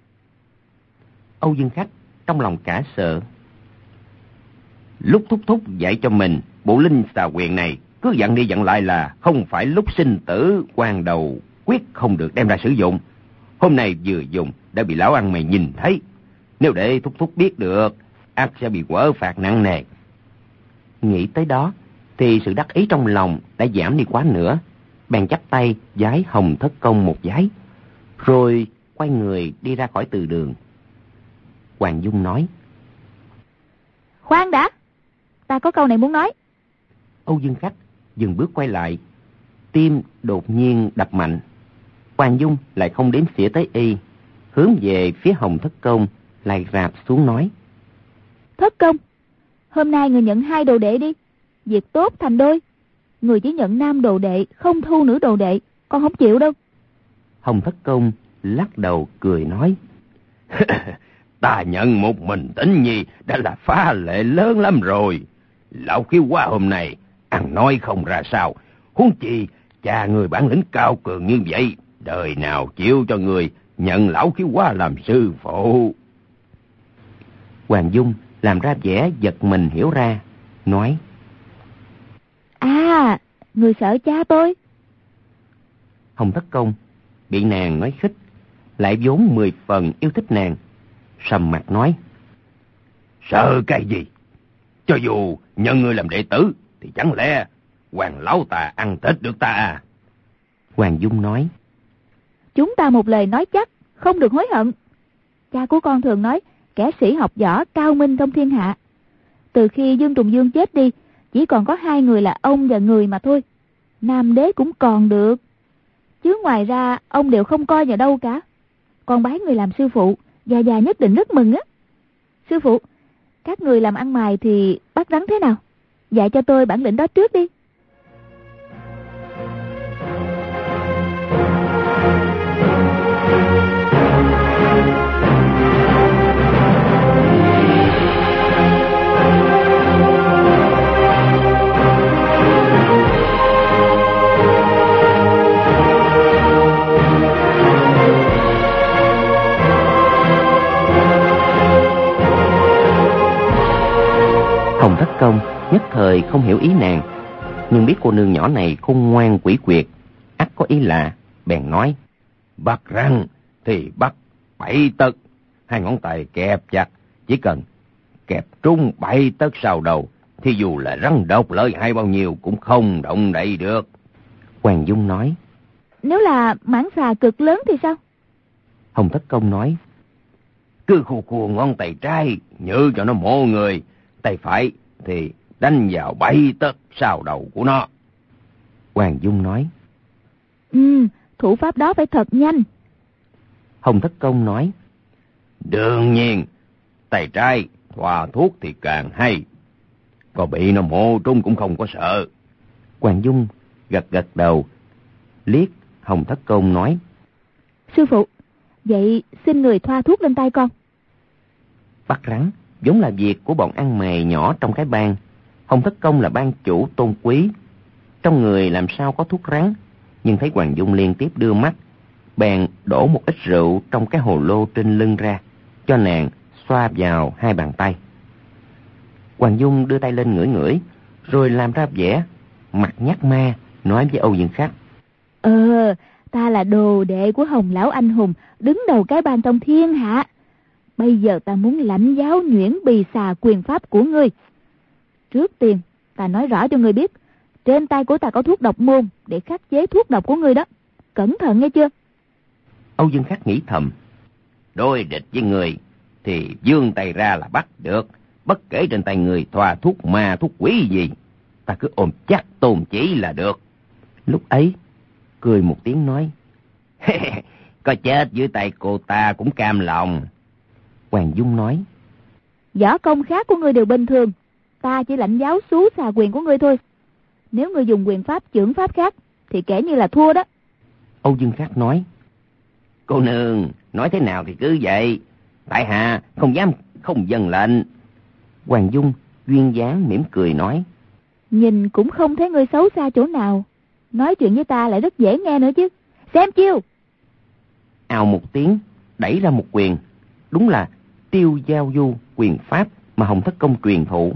Âu Dương Khắc trong lòng cả sợ. Lúc thúc thúc dạy cho mình bộ linh xà quyền này, cứ dặn đi dặn lại là không phải lúc sinh tử quan đầu quyết không được đem ra sử dụng. Hôm nay vừa dùng đã bị lão ăn mày nhìn thấy. Nếu để thúc thúc biết được, ắt sẽ bị quở phạt nặng nề. Nghĩ tới đó thì sự đắc ý trong lòng đã giảm đi quá nữa. Bèn chắp tay vái Hồng Thất Công một vái, rồi quay người đi ra khỏi từ đường. Hoàng Dung nói: Khoan đã, ta có câu này muốn nói. Âu Dương Khắc dừng bước quay lại, tim đột nhiên đập mạnh. Hoàng Dung lại không đếm xỉa tới y, hướng về phía Hồng Thất Công lại rạp xuống nói: Thất Công, hôm nay người nhận hai đồ đệ đi, việc tốt thành đôi. Người chỉ nhận nam đồ đệ, không thu nữ đồ đệ, con không chịu đâu. Hồng Thất Công lắc đầu cười nói: Ta nhận một mình Tĩnh Nhi đã là phá lệ lớn lắm rồi. Lão khiếu hoa hôm nay ăn nói không ra sao, huống chi cha người bản lĩnh cao cường như vậy, đời nào chịu cho người nhận lão khiếu hoa làm sư phụ. Hoàng Dung làm ra vẻ giật mình hiểu ra, nói: À, người sợ cha tôi. Hồng Thất Công bị nàng nói khích, lại vốn mười phần yêu thích nàng, sầm mặt nói: Sợ cái gì? Cho dù nhận ngươi làm đệ tử thì chẳng lẽ hoàng lão ta ăn thịt được ta à? Hoàng Dung nói: Chúng ta một lời nói chắc, không được hối hận. Cha của con thường nói, kẻ sĩ học võ cao minh trong thiên hạ. Từ khi Dương Trùng Dương chết đi, chỉ còn có hai người là ông và người mà thôi. Nam đế cũng còn được, chứ ngoài ra ông đều không coi vào đâu cả. Con bái người làm sư phụ, già già nhất định rất mừng á. Sư phụ, các người làm ăn mài thì bắt rắn thế nào? Dạy cho tôi bản lĩnh đó trước đi. Hồng Thất Công nhất thời không hiểu ý nàng, nhưng biết cô nương nhỏ này khôn ngoan quỷ quyệt, ắt có ý lạ, bèn nói: Bắt răng thì bắt bảy tấc, hai ngón tay kẹp chặt, chỉ cần kẹp trúng bảy tấc sau đầu, thì dù là rắn độc lợi hại bao nhiêu cũng không động đậy được. Hoàng Dung nói: Nếu là mãng xà cực lớn thì sao? Hồng Thất Công nói: Cứ khua khua ngón tay trái nhớ cho nó mổ người, tay phải thì đánh vào bảy tấc sau đầu của nó. Hoàng Dung nói: Ừ, thủ pháp đó phải thật nhanh. Hồng Thất Công nói: Đương nhiên, tay trái thoa thuốc thì càng hay, có bị nó mổ trúng cũng không có sợ. Hoàng Dung gật gật đầu, liếc Hồng Thất Công nói: Sư phụ, vậy xin người thoa thuốc lên tay con. Bắt rắn vốn là việc của bọn ăn mày nhỏ trong cái bang. Hồng Thất Công là bang chủ tôn quý, trong người làm sao có thuốc rắn. Nhưng thấy Hoàng Dung liên tiếp đưa mắt, bèn đổ một ít rượu trong cái hồ lô trên lưng ra, cho nàng xoa vào hai bàn tay. Hoàng Dung đưa tay lên ngửi ngửi, rồi làm ra vẻ mặt nhát ma, nói với Âu Dương Khắc: Ờ, ta là đồ đệ của Hồng lão anh hùng, đứng đầu cái bang trong thiên hạ. Bây giờ ta muốn lãnh giáo nhuyễn bì xà quyền pháp của ngươi. Trước tiên, ta nói rõ cho ngươi biết, trên tay của ta có thuốc độc môn để khắc chế thuốc độc của ngươi đó. Cẩn thận nghe chưa? Âu Dương Khắc nghĩ thầm: Đối địch với người thì vươn tay ra là bắt được, bất kể trên tay người thoa thuốc ma thuốc quỷ gì, ta cứ ôm chắc tôn chỉ là được. Lúc ấy cười một tiếng nói: Có chết dưới tay cô ta cũng cam lòng. Hoàng Dung nói: Võ công khác của ngươi đều bình thường, ta chỉ lãnh giáo xú xà quyền của ngươi thôi. Nếu ngươi dùng quyền pháp chưởng pháp khác thì kể như là thua đó. Âu Dương Khắc nói: Cô nương nói thế nào thì cứ vậy, tại hạ không dám không dâng lệnh. Hoàng Dung duyên dáng mỉm cười nói: Nhìn cũng không thấy ngươi xấu xa chỗ nào, nói chuyện với ta lại rất dễ nghe nữa chứ. Xem chiêu. Ào một tiếng, đẩy ra một quyền, đúng là Tiêu Giao Du quyền pháp mà Hồng Thất Công truyền thụ.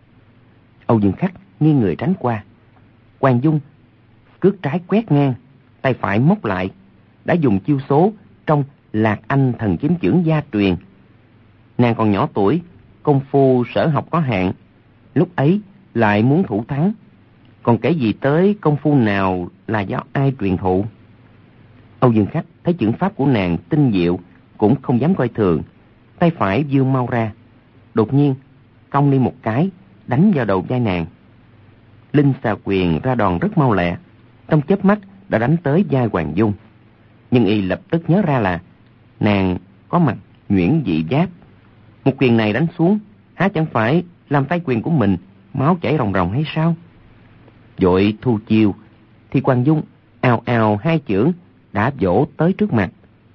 Âu Dương Khắc nghiêng người tránh qua. Hoàng Dung cước trái quét ngang, tay phải móc lại, đã dùng chiêu số trong Lạc Anh thần kiếm chưởng gia truyền. Nàng còn nhỏ tuổi, công phu sở học có hạn, lúc ấy lại muốn thủ thắng, còn kể gì tới công phu nào là do ai truyền thụ. Âu Dương Khắc thấy chưởng pháp của nàng tinh diệu, cũng không dám coi thường, tay phải vươn mau ra, đột nhiên cong đi một cái, đánh vào đầu vai nàng. Linh xà quyền ra đòn rất mau lẹ, trong chớp mắt đã đánh tới vai Hoàng Dung. Nhưng y lập tức nhớ ra là nàng có mặt nhuyễn dị giáp, một quyền này đánh xuống, há chẳng phải làm tay quyền của mình máu chảy ròng ròng hay sao? Vội thu chiêu, thì Hoàng Dung ào ào hai chưởng đã vỗ tới trước mặt.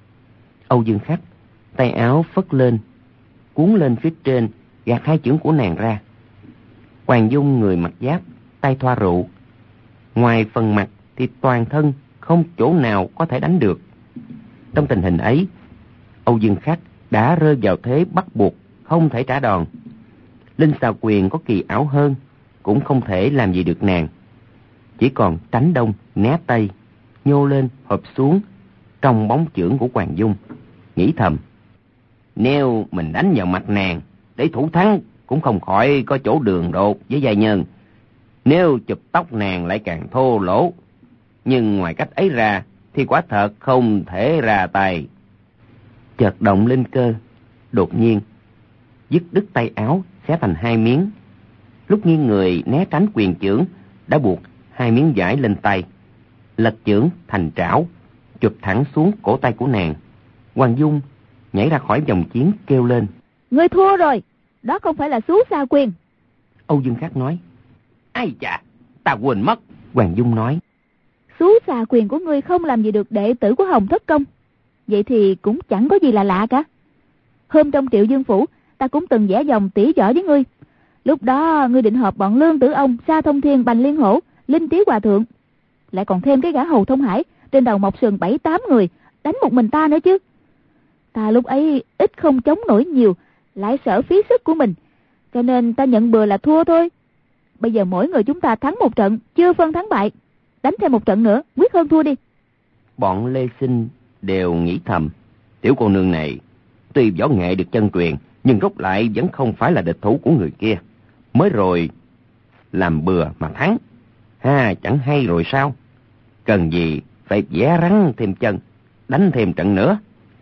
Âu Dương Khắc tay áo phất lên, cuốn lên phía trên, gạt hai chưởng của nàng ra. Hoàng Dung người mặc giáp, tay thoa rượu, ngoài phần mặt thì toàn thân không chỗ nào có thể đánh được. Trong tình hình ấy, Âu Dương Khắc đã rơi vào thế bắt buộc không thể trả đòn. Linh xà quyền có kỳ ảo hơn, cũng không thể làm gì được nàng, chỉ còn tránh đông né tây, nhô lên hợp xuống trong bóng chưởng của Hoàng Dung. Nghĩ thầm: nếu mình đánh vào mặt nàng để thủ thắng cũng không khỏi có chỗ đường đột với giai nhân, nếu chụp tóc nàng lại càng thô lỗ, nhưng ngoài cách ấy ra thì quả thật không thể ra tay. Chợt động linh cơ, Đột nhiên dứt đứt tay áo, xé thành hai miếng. Lúc nghiêng người né tránh quyền chưởng, đã buộc hai miếng vải lên tay, lật chưởng thành trảo, chụp thẳng xuống cổ tay của nàng. Hoàng Dung nhảy ra khỏi vòng chiến kêu lên: Ngươi thua rồi, đó không phải là xú xa quyền. Âu Dương Khắc nói: Ai chà, ta quên mất. Hoàng Dung nói: Xú xa quyền của ngươi không làm gì được đệ tử của Hồng Thất Công, vậy thì cũng chẳng có gì là lạ cả. Hôm trong Triệu Dương Phủ, ta cũng từng vẽ vòng tỉ võ với ngươi. Lúc đó ngươi định hợp bọn Lương Tử Ông, Sa Thông Thiên, Bành Liên Hổ, Linh Tý Hòa Thượng, lại còn thêm cái gã Hầu Thông Hải, trên đầu mọc sừng bảy tám người, đánh một mình ta nữa chứ. Ta lúc ấy ít không chống nổi nhiều, lại sợ phí sức của mình, cho nên ta nhận bừa là thua thôi. Bây giờ mỗi người chúng ta thắng một trận, chưa phân thắng bại, đánh thêm một trận nữa, quyết hơn thua đi. Bọn Lê Sinh đều nghĩ thầm: tiểu cô nương này tuy võ nghệ được chân truyền, nhưng rốt lại vẫn không phải là địch thủ của người kia. Mới rồi làm bừa mà thắng, ha, chẳng hay rồi sao? Cần gì phải vẽ rắn thêm chân, đánh thêm trận nữa.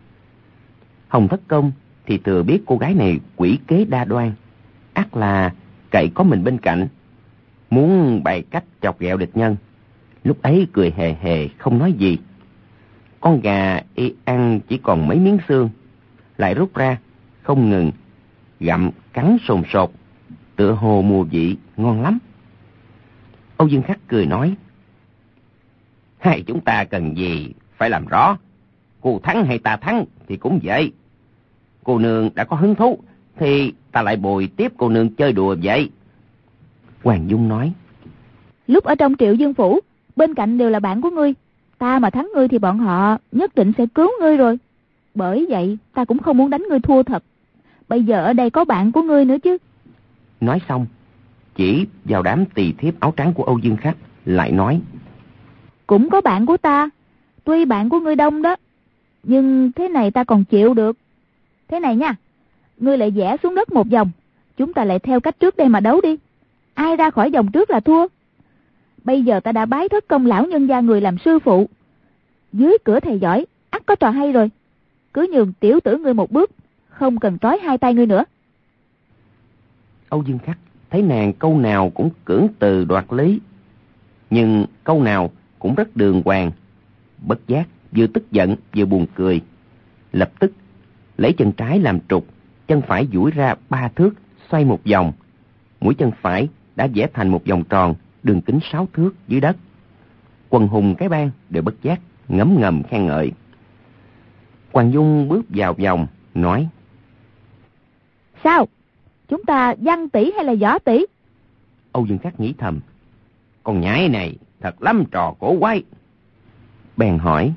Hồng Thất Công thì thừa biết cô gái này quỷ kế đa đoan, ắt là cậy có mình bên cạnh, muốn bày cách chọc ghẹo địch nhân. Lúc ấy cười hề hề không nói gì. Con gà y ăn chỉ còn mấy miếng xương, lại rút ra không ngừng gặm cắn sồn sột, tựa hồ mùi vị ngon lắm. Âu Dương Khắc cười nói: Hai chúng ta cần gì phải làm rõ, cô thắng hay ta thắng thì cũng vậy. Cô nương đã có hứng thú thì ta lại bồi tiếp cô nương chơi đùa vậy. Hoàng Dung nói: Lúc ở trong Triệu Dương Phủ, bên cạnh đều là bạn của ngươi, ta mà thắng ngươi thì bọn họ nhất định sẽ cứu ngươi rồi. Bởi vậy ta cũng không muốn đánh ngươi thua thật. Bây giờ ở đây có bạn của ngươi nữa chứ. Nói xong, chỉ vào đám tỳ thiếp áo trắng của Âu Dương Khắc, lại nói: Cũng có bạn của ta, tuy bạn của ngươi đông đó, nhưng thế này ta còn chịu được. Thế này nha, ngươi lại vẽ xuống đất một vòng, chúng ta lại theo cách trước đây mà đấu đi. Ai ra khỏi vòng trước là thua. Bây giờ ta đã bái Thất Công lão nhân gia người làm sư phụ, dưới cửa thầy giỏi ắt có trò hay rồi. Cứ nhường tiểu tử ngươi một bước, không cần trói hai tay ngươi nữa. Âu Dương Khắc thấy nàng câu nào cũng cưỡng từ đoạt lý, nhưng câu nào cũng rất đường hoàng, bất giác vừa tức giận vừa buồn cười. Lập tức lấy chân trái làm trục, chân phải duỗi ra ba thước, xoay một vòng. Mũi chân phải đã vẽ thành một vòng tròn đường kính sáu thước dưới đất. Quần hùng cái bang đều bất giác ngấm ngầm khen ngợi. Hoàng Dung bước vào vòng nói: Sao? Chúng ta văn tỷ hay là võ tỷ? Âu Dương Khắc nghĩ thầm: con nhái này thật lắm trò cổ quái. Bèn hỏi: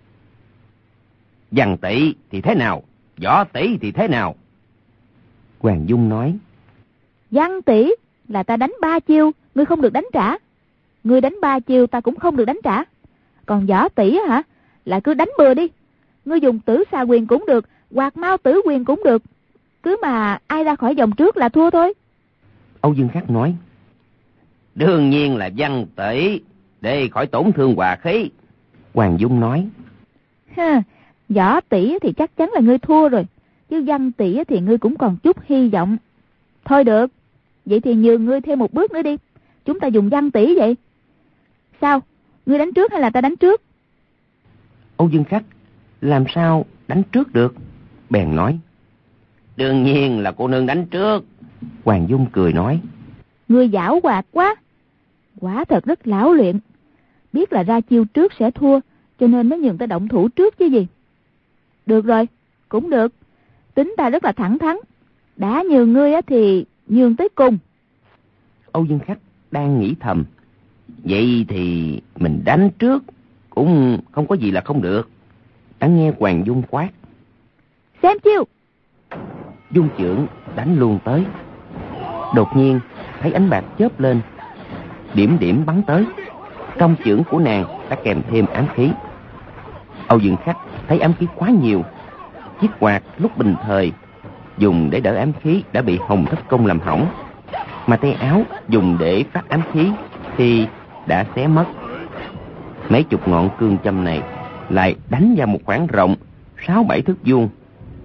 văn tỷ thì thế nào, võ tỷ thì thế nào? Hoàng Dung nói: Văn tỷ là ta đánh ba chiêu, ngươi không được đánh trả. Ngươi đánh ba chiêu ta cũng không được đánh trả. Còn võ tỷ hả, là cứ đánh bừa đi. Ngươi dùng tử xà quyền cũng được, hoặc mao tử quyền cũng được. Cứ mà ai ra khỏi vòng trước là thua thôi. Âu Dương Khắc nói: đương nhiên là văn tỷ, để khỏi tổn thương hòa khí. Hoàng Dung nói: Ha, võ tỷ thì chắc chắn là ngươi thua rồi, chứ văn tỷ thì ngươi cũng còn chút hy vọng. Thôi được, vậy thì nhường ngươi thêm một bước nữa đi, chúng ta dùng văn tỷ vậy. Sao, ngươi đánh trước hay là ta đánh trước? Âu Dương Khắc làm sao đánh trước được, bèn nói: đương nhiên là cô nương đánh trước. Hoàng Dung cười nói: ngươi giảo hoạt quá, quả thật rất lão luyện. Biết là ra chiêu trước sẽ thua, cho nên mới nhường ta động thủ trước chứ gì. Được rồi, cũng được. Tính ta rất là thẳng thắn, đã nhường ngươi á thì nhường tới cùng. Âu Dương Khắc đang nghĩ thầm: vậy thì mình đánh trước cũng không có gì là không được. Đã nghe Hoàng Dung quát: xem chiêu. Dung chưởng đánh luôn tới. Đột nhiên thấy ánh bạc chớp lên, điểm điểm bắn tới. Trong chưởng của nàng đã kèm thêm ám khí. Âu Dương Khắc thấy ám khí quá nhiều, chiếc quạt lúc bình thời dùng để đỡ ám khí đã bị Hồng Thất Công làm hỏng, mà tay áo dùng để phát ám khí thì đã xé mất. Mấy chục ngọn cương châm này lại đánh vào một khoảng rộng sáu bảy thước vuông.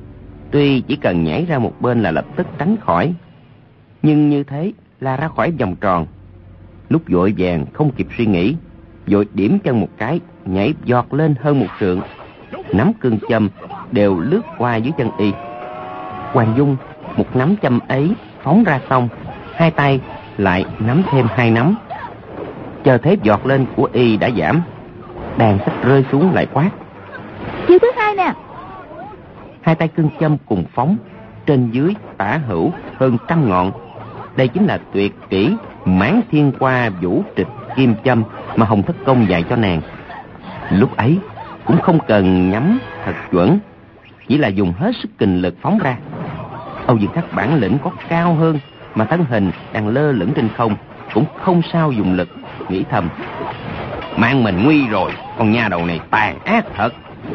Tuy chỉ cần nhảy ra một bên là lập tức tránh khỏi, nhưng như thế là ra khỏi vòng tròn. Lúc vội vàng không kịp suy nghĩ, vội điểm chân một cái, nhảy giọt lên hơn một trượng, nắm cương châm đều lướt qua dưới chân y. Hoàng Dung một nắm châm ấy phóng ra xong, hai tay lại nắm thêm hai nắm. Chờ thế giọt lên của y đã giảm, đàn sắp rơi xuống lại quát: chiêu thứ hai nè! Hai tay cương châm cùng phóng, trên dưới tả hữu hơn trăm ngọn. Đây chính là tuyệt kỹ mãn thiên qua vũ trịch kim châm mà Hồng Thất Công dạy cho nàng. Lúc ấy cũng không cần nhắm thật chuẩn, chỉ là dùng hết sức kình lực phóng ra. Âu Dương Khắc bản lĩnh có cao hơn, mà thân hình đang lơ lửng trên không, cũng không sao dùng lực, nghĩ thầm: mạng mình nguy rồi, con nha đầu này tàn ác thật.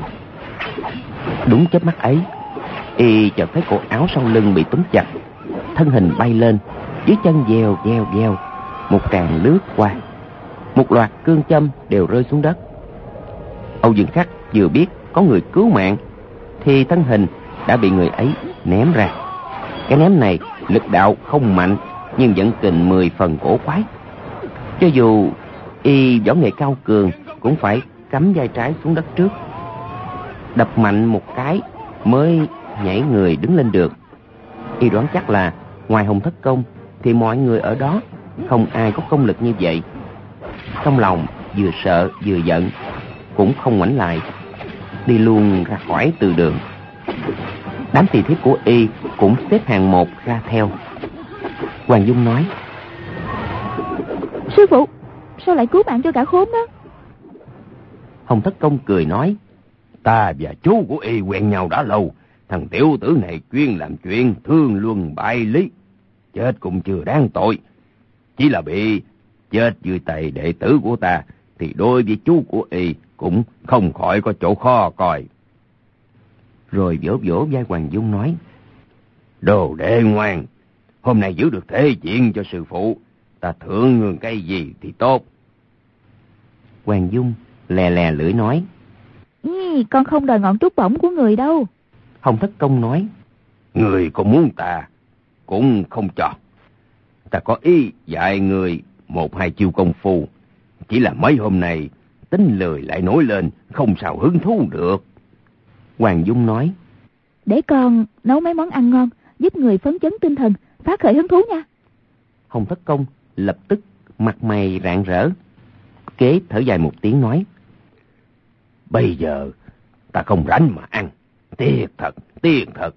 Đúng chớp mắt ấy, y chợt thấy cổ áo sau lưng bị túm chặt, thân hình bay lên, dưới chân vèo vèo vèo, một tràng lướt qua, một loạt cương châm đều rơi xuống đất. Âu Dương Khắc vừa biết có người cứu mạng, thì thân hình đã bị người ấy ném ra. Cái ném này lực đạo không mạnh, nhưng vẫn kình mười phần cổ quái. Cho dù y võ nghệ cao cường, cũng phải cắm vai trái xuống đất trước, đập mạnh một cái mới nhảy người đứng lên được. Y đoán chắc là ngoài Hồng Thất Công thì mọi người ở đó không ai có công lực như vậy. Trong lòng vừa sợ vừa giận, cũng không ngoảnh lại, đi luôn ra khỏi từ đường. Đám tỳ thiếp của y cũng xếp hàng một ra theo. Hoàng Dung nói: sư phụ, sao lại cứu mạng cho cả khốn đó? Hồng Thất Công cười nói: ta và chú của y quen nhau đã lâu. Thằng tiểu tử này chuyên làm chuyện thương luân bại lý, chết cũng chưa đáng tội. Chỉ là bị chết dưới tay đệ tử của ta, thì đối với chú của y cũng không khỏi có chỗ khó coi. Rồi vỗ vỗ vai Hoàng Dung nói: đồ đệ ngoan, hôm nay giữ được thế chuyện cho sư phụ, ta thưởng ngươi cái gì thì tốt. Hoàng Dung lè lè lưỡi nói: Ý, con không đòi ngọn trút bổng của người đâu. Hồng Thất Công nói: người còn muốn ta cũng không cho. Ta có ý dạy người một hai chiêu công phu, chỉ là mấy hôm nay tính lười lại nổi lên, không sao hứng thú được. Hoàng Dung nói: để con nấu mấy món ăn ngon, giúp người phấn chấn tinh thần, phát khởi hứng thú nha. Hồng Thất Công lập tức mặt mày rạng rỡ, kế thở dài một tiếng nói: bây giờ ta không rảnh mà ăn, tiếc thật, tiếc thật.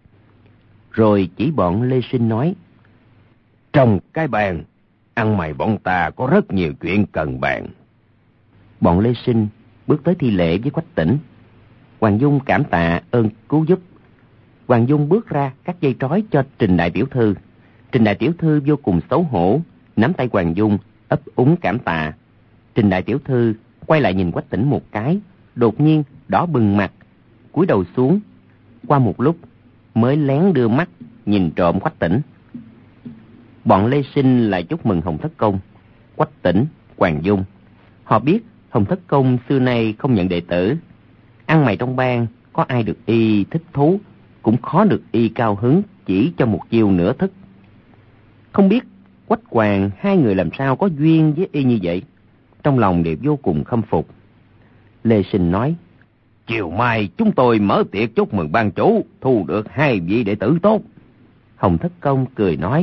Rồi chỉ bọn Lê Sinh nói: trong cái bàn ăn mày bọn ta có rất nhiều chuyện cần bàn. Bọn Lê Sinh bước tới thi lễ với Quách Tĩnh. Hoàng Dung cảm tạ ơn cứu giúp. Hoàng Dung bước ra cắt dây trói cho Trình đại tiểu thư. Trình đại tiểu thư vô cùng xấu hổ, nắm tay Hoàng Dung ấp úng cảm tạ. Trình đại tiểu thư quay lại nhìn Quách Tĩnh một cái, đột nhiên đỏ bừng mặt, cúi đầu xuống. Qua một lúc mới lén đưa mắt nhìn trộm Quách Tĩnh. Bọn Lê Sinh lại chúc mừng Hồng Thất Công, Quách Tĩnh, Hoàng Dung. Họ biết Hồng Thất Công xưa nay không nhận đệ tử, ăn mày trong bang có ai được y thích thú, cũng khó được y cao hứng chỉ cho một chiêu nửa thức. Không biết Quách Hoàng hai người làm sao có duyên với y như vậy, trong lòng đều vô cùng khâm phục. Lê Sinh nói: chiều mai chúng tôi mở tiệc chúc mừng ban chủ thu được hai vị đệ tử tốt. Hồng Thất Công cười nói: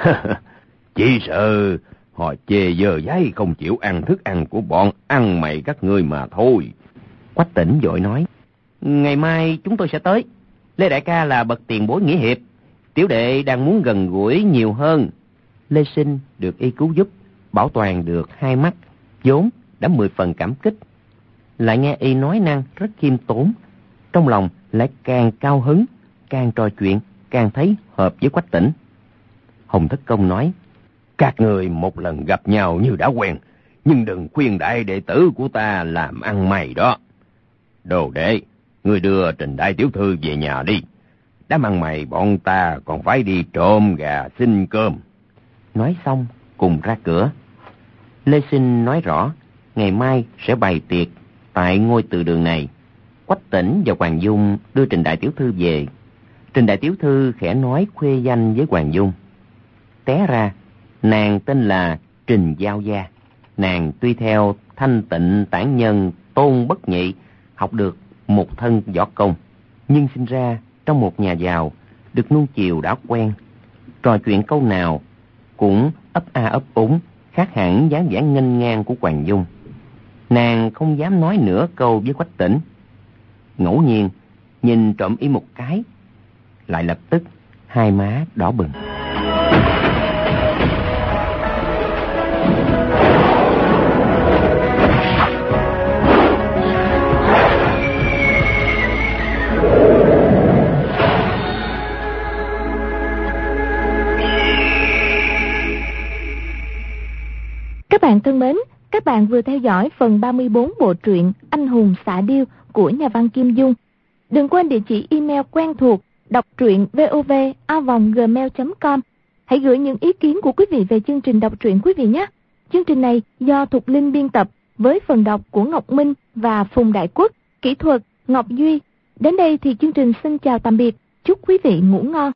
chỉ sợ họ chê dơ giấy không chịu ăn thức ăn của bọn ăn mày các ngươi mà thôi. Quách Tĩnh vội nói: ngày mai chúng tôi sẽ tới. Lê đại ca là bậc tiền bối nghĩa hiệp, tiểu đệ đang muốn gần gũi nhiều hơn. Lê Sinh được y cứu giúp, bảo toàn được hai mắt, vốn đã mười phần cảm kích, lại nghe y nói năng rất khiêm tốn, trong lòng lại càng cao hứng, càng trò chuyện càng thấy hợp với Quách Tĩnh. Hồng Thất Công nói: các người một lần gặp nhau như đã quen, nhưng đừng khuyên đại đệ tử của ta làm ăn mày đó. Đồ đệ, ngươi đưa Trình đại tiểu thư về nhà đi. Đám ăn mày bọn ta còn phải đi trộm gà xin cơm. Nói xong cùng ra cửa. Lê Sinh nói rõ ngày mai sẽ bày tiệc tại ngôi từ đường này. Quách Tĩnh và Hoàng Dung đưa Trình đại tiểu thư về. Trình đại tiểu thư khẽ nói khuê danh với Hoàng Dung. Té ra, nàng tên là Trình Giao Gia. Nàng tuy theo Thanh Tịnh Tản Nhân Tôn Bất Nhị học được một thân võ công, nhưng sinh ra trong một nhà giàu, được nuông chiều đã quen. Trò chuyện câu nào cũng ấp a ấp úng, khác hẳn dáng vẻ nghênh ngang của Hoàng Dung. Nàng không dám nói nửa câu với Quách Tĩnh. Ngẫu nhiên nhìn trộm y một cái, lại lập tức hai má đỏ bừng. Các bạn thân mến, các bạn vừa theo dõi phần ba mươi bốn bộ truyện Anh hùng xạ điêu của nhà văn Kim Dung. Đừng quên địa chỉ email quen thuộc đọc truyện vov a vòng gmail chấm com. Hãy gửi những ý kiến của quý vị về chương trình đọc truyện quý vị nhé. Chương trình này do Thục Linh biên tập với phần đọc của Ngọc Minh và Phùng Đại Quốc, kỹ thuật Ngọc Duy. Đến đây thì chương trình xin chào tạm biệt. Chúc quý vị ngủ ngon.